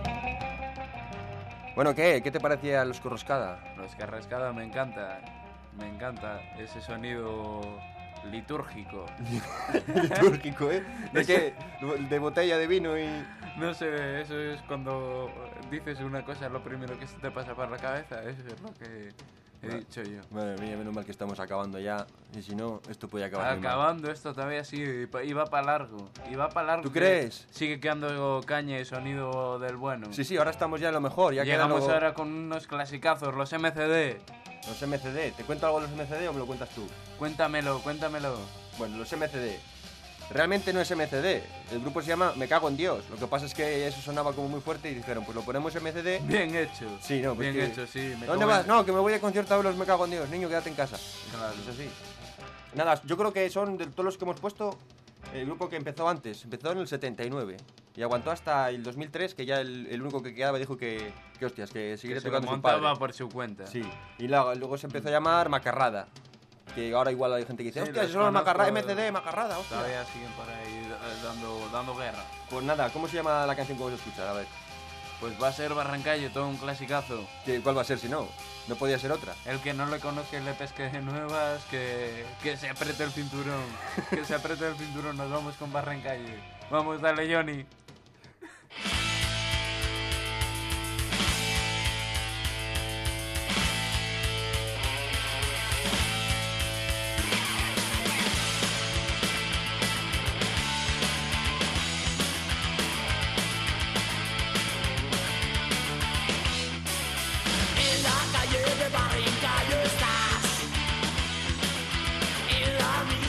Bueno, ¿qué? ¿Qué te parecía los Corroscada? Los Carrascada me encanta. Me encanta ese sonido litúrgico. Litúrgico, ¿eh? ¿De qué? De botella de vino y... No sé, eso es cuando dices una cosa, lo primero que se te pasa por la cabeza, eso es lo que he Madre, dicho yo. Madre mía, menos mal que estamos acabando ya, y si no, esto puede acabar muy mal. Acabando esto todavía sí, y va para largo, y va para largo. ¿Tú crees? Sigue quedando caña y sonido del bueno. Sí, sí, ahora estamos ya en lo mejor, ya Llegamos quedan lo... ahora con unos clasicazos, los M C D. Los M C D, ¿te cuento algo de los M C D o me lo cuentas tú? Cuéntamelo, cuéntamelo. Bueno, los M C D. Realmente no es M C D, el grupo se llama Me Cago en Dios. Lo que pasa es que eso sonaba como muy fuerte y dijeron, pues lo ponemos M C D. Bien hecho. Sí, no, pues bien que... hecho, sí. Me ¿Dónde como... vas? No, que me voy de concierto a ver los Me Cago en Dios. Niño, quédate en casa. Claro. Eso sí. Nada, yo creo que son de todos los que hemos puesto el grupo que empezó antes. Empezó en el setenta y nueve y aguantó hasta el dos mil tres, que ya el, el único que quedaba dijo que, que hostias, que seguiría que se tocando lo su padre. montaba por su cuenta. Sí, y luego, luego se empezó a llamar Macarrada. Que ahora igual hay gente que dice, Sí, hostia, los eso es Macarrada, conozco, M C D, Macarrada, hostia. Todavía siguen por ahí dando, dando guerra. Pues nada, ¿cómo se llama la canción que vamos a escuchar? A ver. Pues va a ser Barrancayo, todo un clasicazo. ¿Qué, ¿Cuál va a ser si no? No podía ser otra. El que no le conozca y le pesque de nuevas, que, que se apriete el cinturón. Que se apriete el cinturón, nos vamos con Barrancayo. Vamos, dale, Johnny.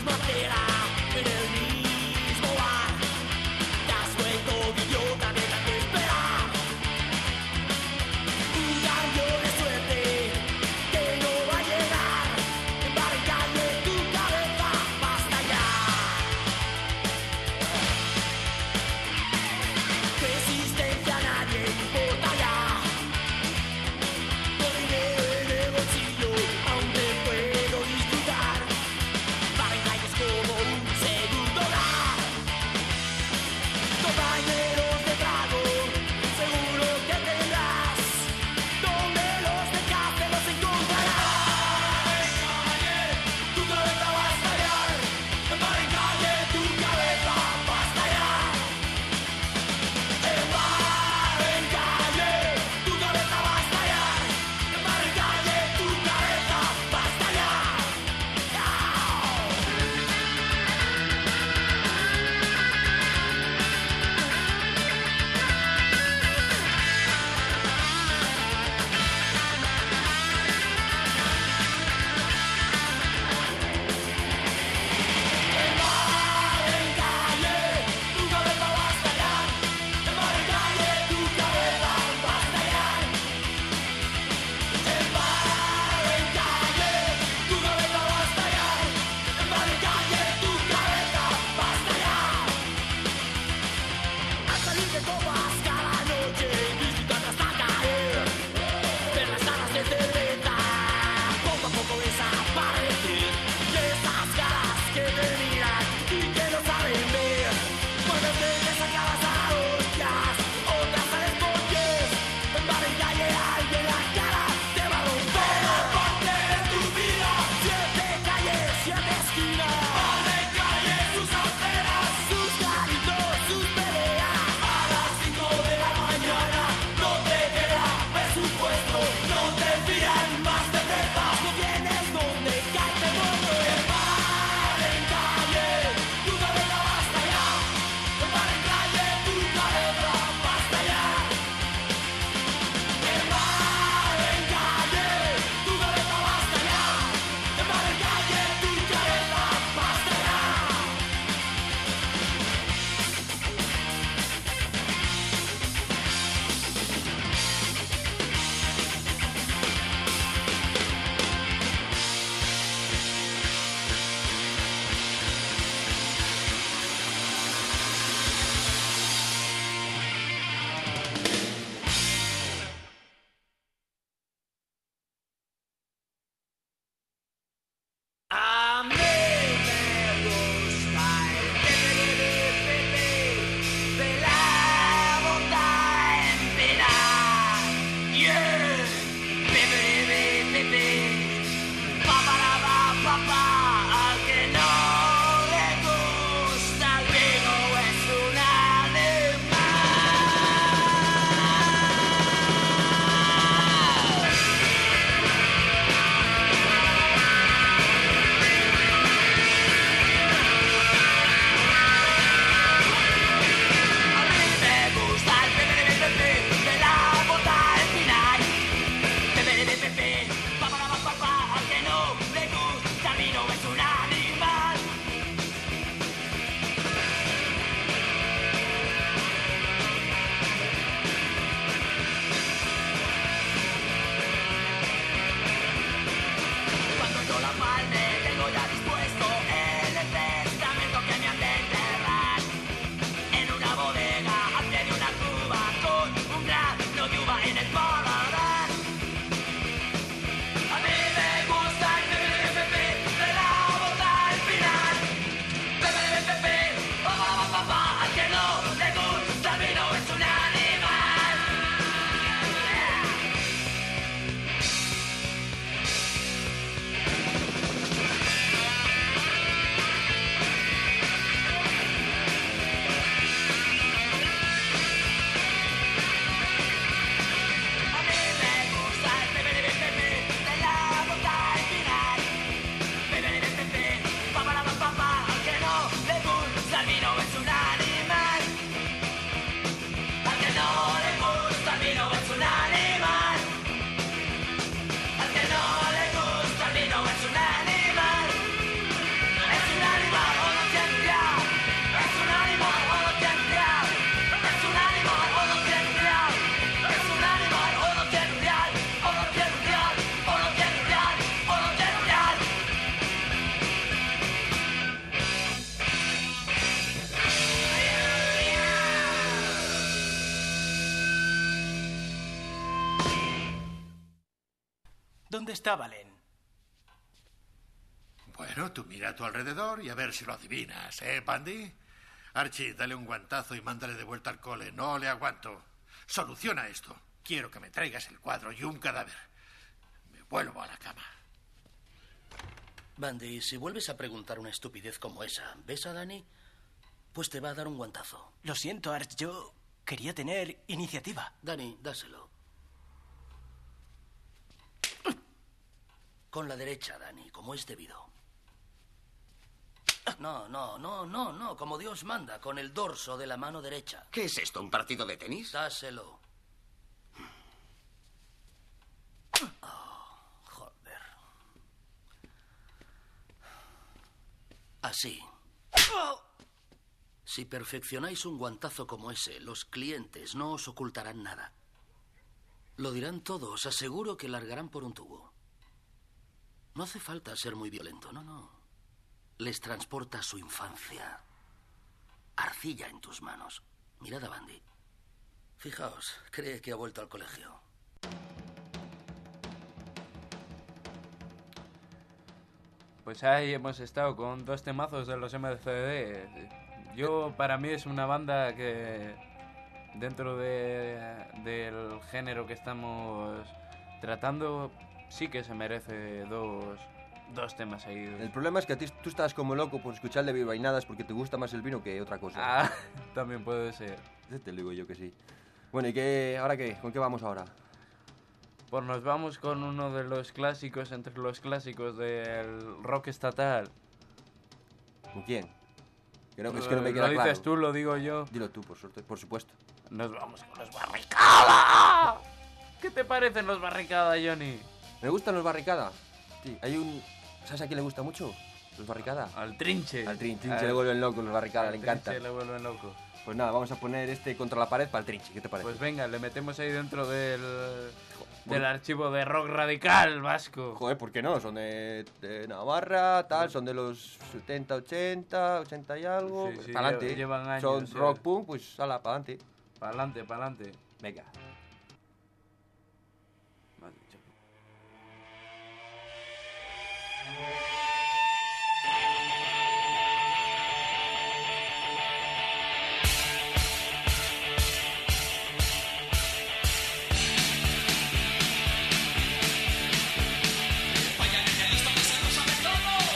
En el mismo bar, te has vuelto idiota, neta, que papá, al que no le gusta el vino es un animal. A mí me gusta el pepe, pepe, de la bota espinal. Pepe, pepe, pepe, papá, papá, papá, al que no le gusta el vino es un animal. Cuando yo la palme, tengo ya dispuesto el testamento que me han de enterrar en una bodega, al pie de una cuba, con un grano de uva en el paladar. A mí me gusta el pepe, pepe, de la bota espinal. Pepe, pepe, pepe, papá, papá, papá, al que no le gusta el vino es un animal. A mí me gusta el pepe, pepe, pepe, de la bota espinal. Pepe, pepe, pepe, papá, papá, papá, al que no le gusta el vino es un animal. Al que no le gusta el vino es un animal. Al que no le gusta el vino es un animal. Es un animal o no tiene criado. Es un animal o no tiene criado. Es un animal o no tiene criado. Es un animal o no tiene criado. O no tiene criado. O no tiene criado. O no tiene criado. ¿Dónde está Valen? Bueno, tú mira a tu alrededor y a ver si lo adivinas, ¿eh, Pandy? Archie, dale un guantazo y mándale de vuelta al cole. No le aguanto. Soluciona esto. Quiero que me traigas el cuadro y un cadáver. Me vuelvo a la cama. Bandy, si vuelves a preguntar una estupidez como esa, ¿ves a Dani? Pues te va a dar un guantazo. Lo siento, Arch, yo quería tener iniciativa. Dani, dáselo. Con la derecha, Dani, como es debido. No, no, no, no, no, como Dios manda, con el dorso de la mano derecha. ¿Qué es esto, un partido de tenis? Dáselo. Oh, joder. Así. Si perfeccionáis un guantazo como ese, los clientes no os ocultarán nada. Lo dirán todo, os aseguro que largarán por un tubo. No hace falta ser muy violento, no, no. Les transporta a su infancia. Arcilla en tus manos. Mirad a Bandy. Fijaos, cree que ha vuelto al colegio. Pues ahí hemos estado con dos temazos de los M C D. Yo, para mí, es una banda que dentro de, del género que estamos tratando, sí que se merece dos, dos temas seguidos. El problema es que a ti tú estás como loco por escuchar de Bilbainadas porque te gusta más el vino que otra cosa. Ah, también puede ser. Te lo digo yo que sí. Bueno, ¿y qué? ¿Ahora qué? ¿Con qué vamos ahora? Pues nos vamos con uno de los clásicos, entre los clásicos del rock estatal. ¿Con quién? Que no, es que no me queda ¿Lo dices claro. tú, lo digo yo? Dilo tú, por, suerte, por supuesto. Nos vamos con los Barricada. ¿Qué te parecen los Barricada, Johnny? ¿Me gustan los Barricada? Sí, hay un... ¿Sabes a quién le gusta mucho? Los Barricada. Al Trinche. Al Trinche, Trinche le vuelven loco los Barricada, le encanta. Trinche le vuelven loco. Pues nada, vamos a poner este contra la pared para el Trinche, ¿qué te parece? Pues venga, le metemos ahí dentro del... del archivo de rock radical vasco. Joder, ¿por qué no? Son de, de Navarra, tal, son de los setenta, ochenta, ochenta y algo. Sí, sí, para adelante. llevan años, son sí. rock punk, pues ala, para adelante. Para adelante, para adelante. Venga. Vaya nene listo que se lo sabe todo.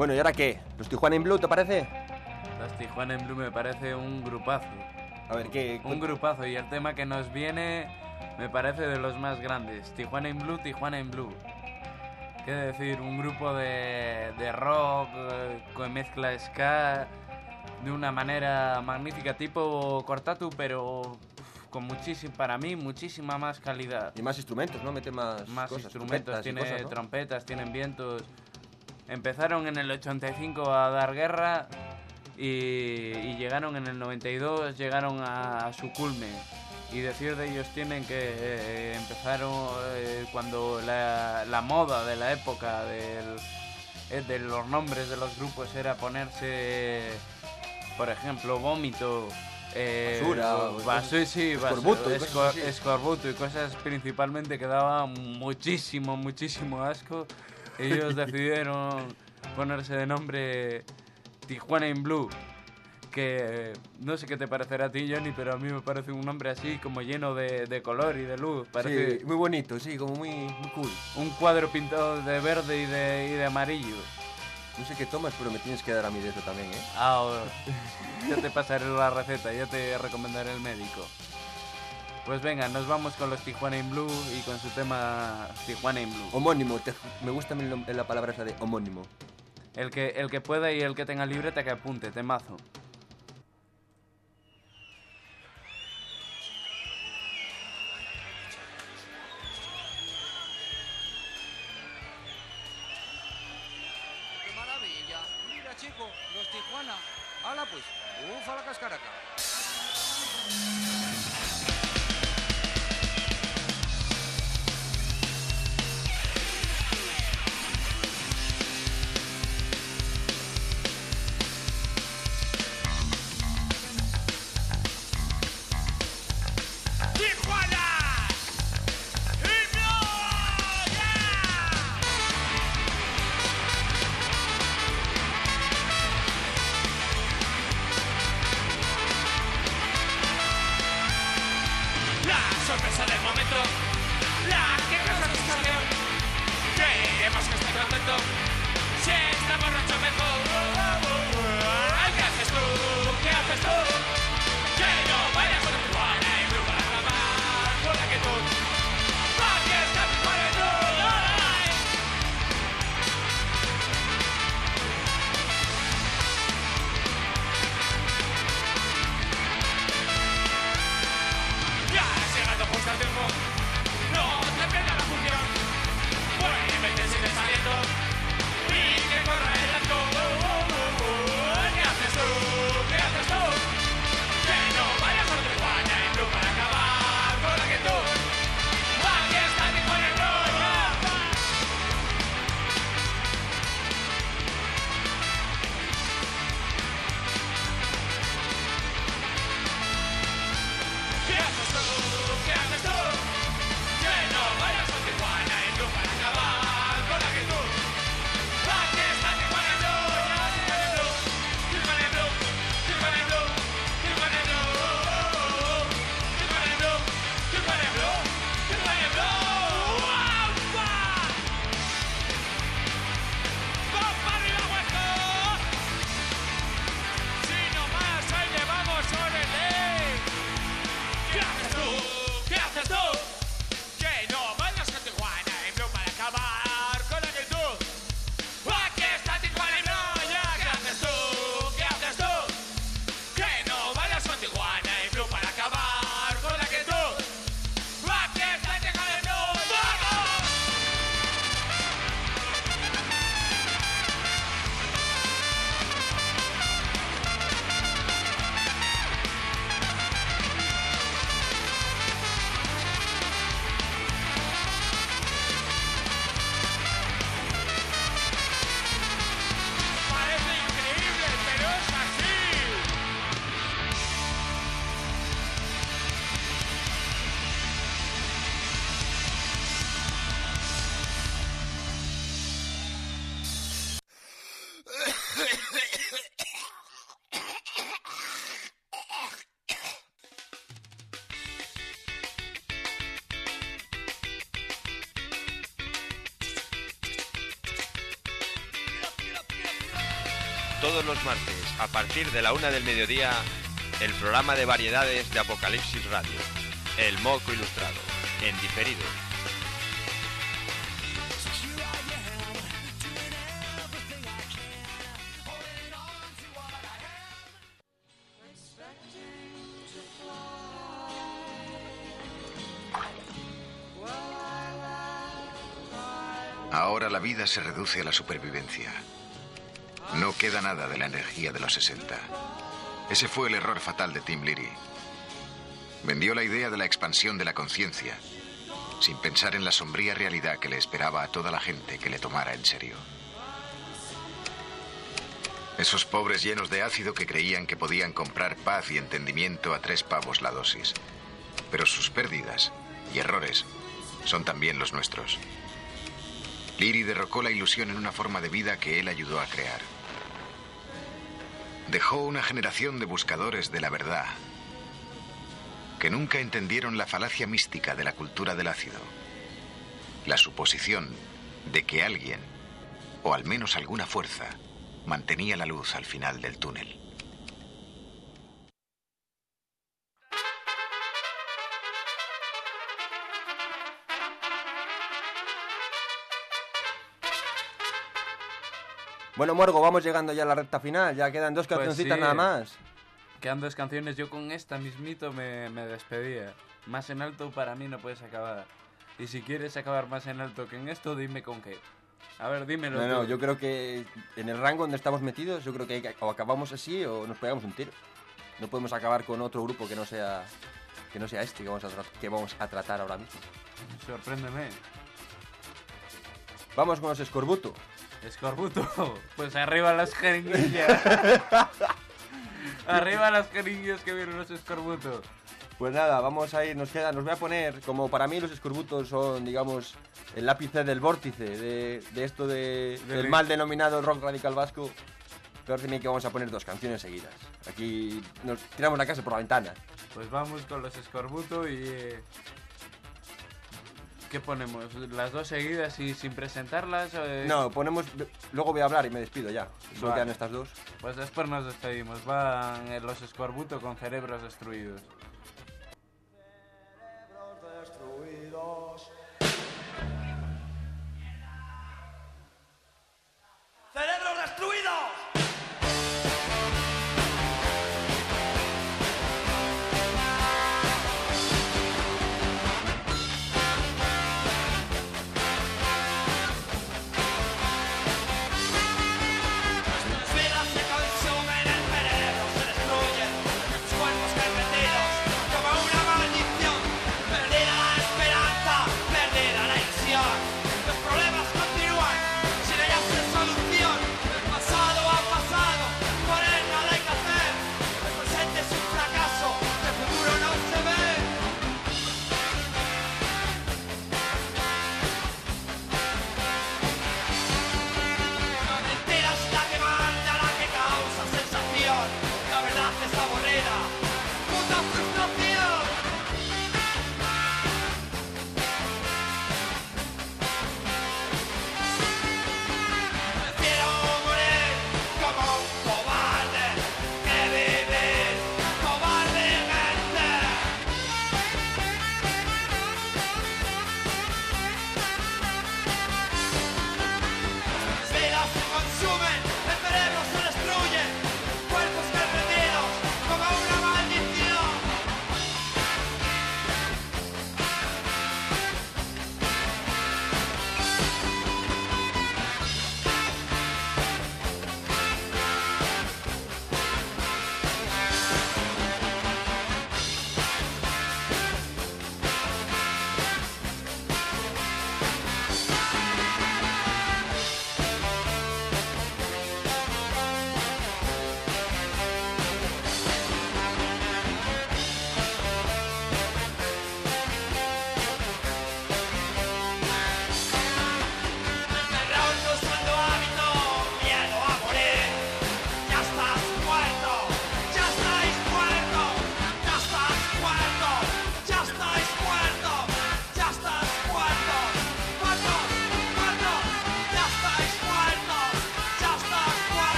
Bueno, ¿y ahora qué? ¿Los Tijuana in Blue, te parece? Los Tijuana in Blue me parece un grupazo. A ver, ¿qué? Un grupazo, y el tema que nos viene me parece de los más grandes. Tijuana in Blue, Tijuana in Blue. ¿Qué decir? Un grupo de, de rock eh, con mezcla ska de una manera magnífica, tipo Cortatu, pero uf, con muchísimo, para mí, muchísima más calidad. Y más instrumentos, ¿no? Mete más, Más cosas, instrumentos, tiene cosas, ¿no? trompetas, tienen vientos. Empezaron en el ochenta y cinco a dar guerra y, y llegaron en el noventa y dos, llegaron a, a su culme. Y decir de ellos tienen que eh, empezaron eh, cuando la, la moda de la época del, eh, de los nombres de los grupos era ponerse, por ejemplo, Vómito, eh, Basura, basu, sí, bas- escorbuto y cosas escor- así. escorbuto y cosas principalmente que daban muchísimo, muchísimo asco. Ellos decidieron ponerse de nombre Tijuana in Blue. Que no sé qué te parecerá a ti, Johnny, pero a mí me parece un nombre así como lleno de, de color y de luz. Parece Sí, muy bonito, sí, como muy, muy cool. un cuadro pintado de verde y de, y de amarillo. No sé qué tomas, pero me tienes que dar a mí de eso también, ¿eh? Ah, ya te pasaré la receta, ya te recomendaré el médico. Pues venga, nos vamos con los Tijuana in Blue y con su tema Tijuana in Blue. Homónimo, te- me gusta a mí lo- la palabra esa de homónimo. El que, el que pueda y el que tenga libreta que apunte, temazo. ¡Qué maravilla! Mira, chico, los Tijuana. ¡Hala, pues! ¡Ufa la cascaraca! ¡Tijuana! La sorpresa del momento, la que causa sensación. Queremos que esté contento, si está borracho mejor. ¿Qué haces tú? ¿Qué haces tú? Que no vayas con Tijuana y Blue para acabar con la quietud. Aquí está Tijuana y Blue. Ya has llegado justo a tiempo, no te pierdas la función. Muévete, sigue saliendo y que corra el arco. todos los martes, a partir de la una del mediodía, el programa de variedades de Apocalipsis Radio, El Moco Ilustrado, en diferido. Ahora la vida se reduce a la supervivencia. No queda nada de la energía de los sesenta. Ese fue el error fatal de Tim Leary. Vendió la idea de la expansión de la conciencia, sin pensar en la sombría realidad que le esperaba a toda la gente que le tomara en serio. Esos pobres llenos de ácido que creían que podían comprar paz y entendimiento a tres pavos la dosis. Pero sus pérdidas y errores son también los nuestros. Leary derrocó la ilusión en una forma de vida que él ayudó a crear. Dejó una generación de buscadores de la verdad que nunca entendieron la falacia mística de la cultura del ácido. La suposición de que alguien, o al menos alguna fuerza, mantenía la luz al final del túnel. Bueno, Morgo, vamos llegando ya a la recta final. Ya quedan dos Pues cancioncitas sí. nada más. Quedan dos canciones. Yo con esta mismito me, me despedía. Más en alto para mí no puedes acabar. Y si quieres acabar más en alto que en esto, dime con qué. A ver, dímelo No, tú. no, yo creo que en el rango donde estamos metidos, yo creo que hay que- o acabamos así o nos pegamos un tiro. No podemos acabar con otro grupo que no sea que no sea este que vamos a, tra- que vamos a tratar ahora mismo. Sorpréndeme. Vamos con los Escorbuto. Escorbuto, pues arriba las jeringuillas. Arriba las jeringuillas que vienen los Escorbuto. Pues nada, vamos a ir, nos queda, nos voy a poner, como para mí los Escorbutos son, digamos, el lápice del vórtice de, de esto de, del mal denominado rock radical vasco. Peor de mí que vamos a poner dos canciones seguidas. Aquí nos tiramos la casa por la ventana. Pues vamos con los Escorbuto y... eh, ¿qué ponemos? ¿Las dos seguidas y sin presentarlas? O, eh? No, ponemos, luego voy a hablar y me despido ya. Solo Vale. quedan estas dos. Pues después nos despedimos. Van eh, los Escorbuto con Cerebros Destruidos. Destruidos. ¡Cerebros destruidos! Sus vidas se consumen, el cerebro se destruye, sus cuerpos caen rendidos.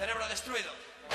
Cerebro destruido.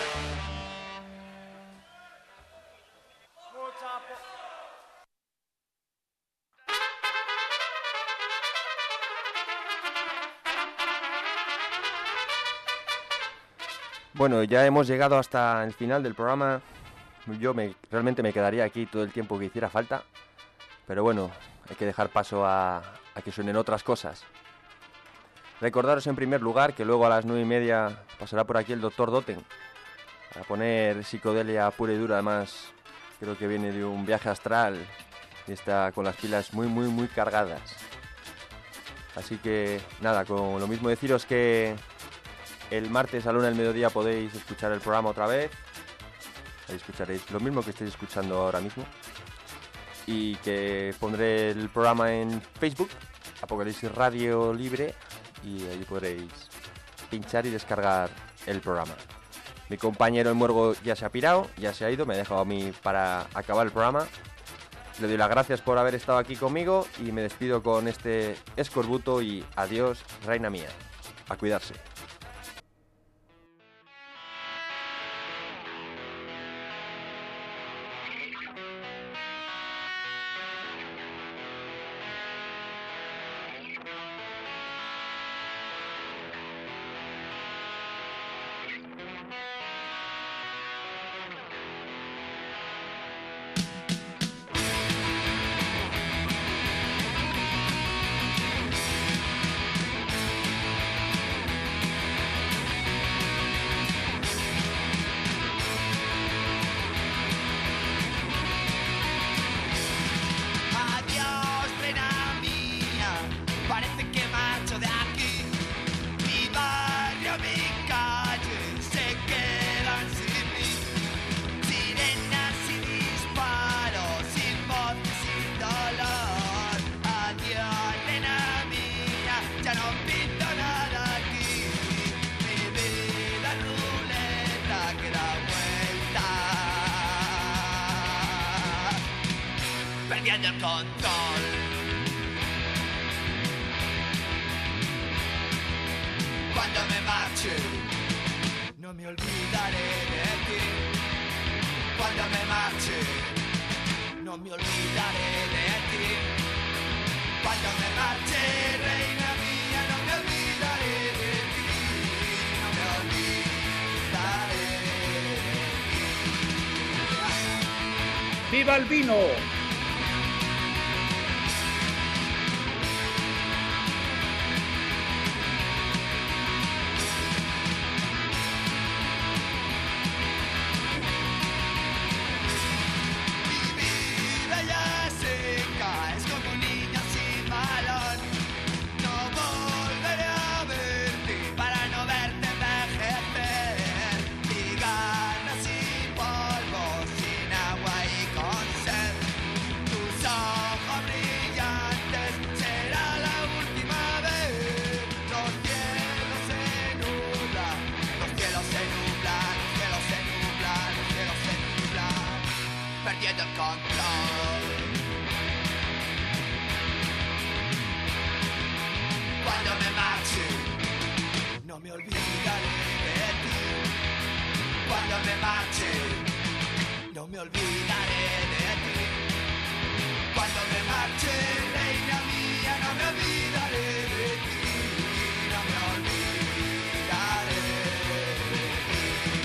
Bueno, ya hemos llegado hasta el final del programa. Yo me, realmente me quedaría aquí todo el tiempo que hiciera falta. Pero bueno, hay que dejar paso a, a que suenen otras cosas. Recordaros en primer lugar que luego a las nueve y media pasará por aquí el doctor Doten a poner psicodelia pura y dura. Además, creo que viene de un viaje astral y está con las pilas muy, muy, muy cargadas. Así que nada, con lo mismo deciros que el martes a la una del mediodía podéis escuchar el programa otra vez. Ahí escucharéis lo mismo que estáis escuchando ahora mismo. Y que pondré el programa en Facebook, Apocalipsis Radio Libre, y ahí podréis pinchar y descargar el programa. Mi compañero el Muergo ya se ha pirado, ya se ha ido, me ha dejado a mí para acabar el programa. Le doy las gracias por haber estado aquí conmigo y me despido con este escorbuto y adiós, reina mía. A cuidarse. perdiendo el control. Cuando me marche, no me olvidaré de ti. Cuando me marche, no me olvidaré de ti. Cuando me marche, reina mía, no me olvidaré de ti. No me olvidaré de ti. ¡Viva el vino! Perdiendo el control. Cuando me marche, no me olvidaré de ti. Cuando me marche, no me olvidaré de ti. Cuando me marche, reina mía, no me olvidaré de ti. No me olvidaré de ti.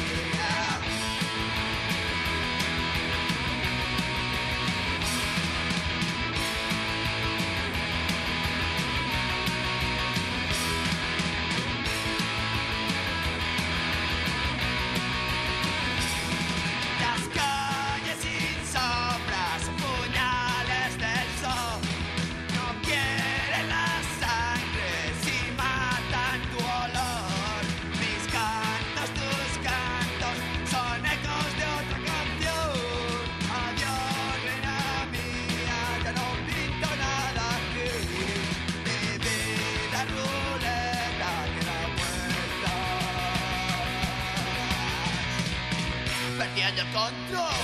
Las calles sin sombras, puñales del sol, no quieren la sangre si matan tu olor. Mis cantos, tus cantos, son ecos de otra canción. Adiós, reina mía, ya no pinto nada aquí. Mi vida es ruleta que da vueltas, perdiendo el control.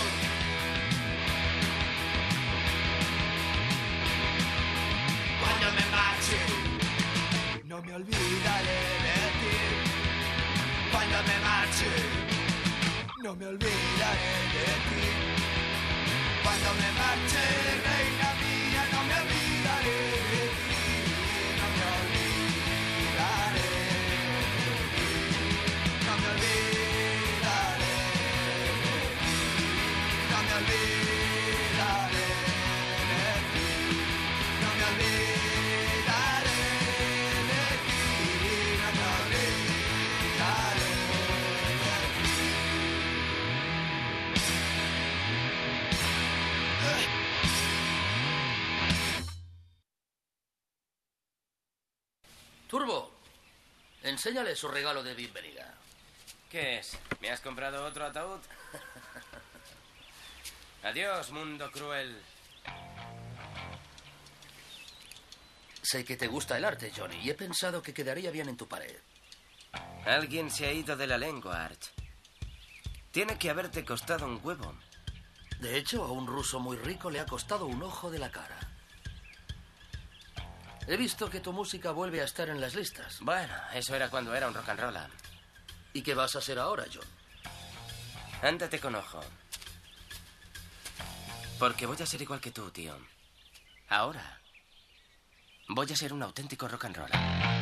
Cuando me marche, no me olvidaré de ti. Cuando cuando me marche. No me olvidaré de ti. Cuando me marche, reina mía, no me olvidaré de ti. No me olvidaré de ti. No me olvidaré de ti. No me olvidaré de ti. No me olvidaré de ti. No me olvidaré de ti. Turbo, enséñale su regalo de bienvenida. ¿Qué es? ¿Me has comprado otro ataúd? Adiós, mundo cruel. Sé que te gusta el arte, Johnny, y he pensado que quedaría bien en tu pared. Alguien se ha ido de la lengua, Arch. Tiene que haberte costado un huevo. De hecho, a un ruso muy rico le ha costado un ojo de la cara. He visto que tu música vuelve a estar en las listas. Bueno, eso era cuando era un rock and roll. ¿Y qué vas a hacer ahora, John? Ándate con ojo. Porque voy a ser igual que tú, tío. Ahora voy a ser un auténtico rock and roll.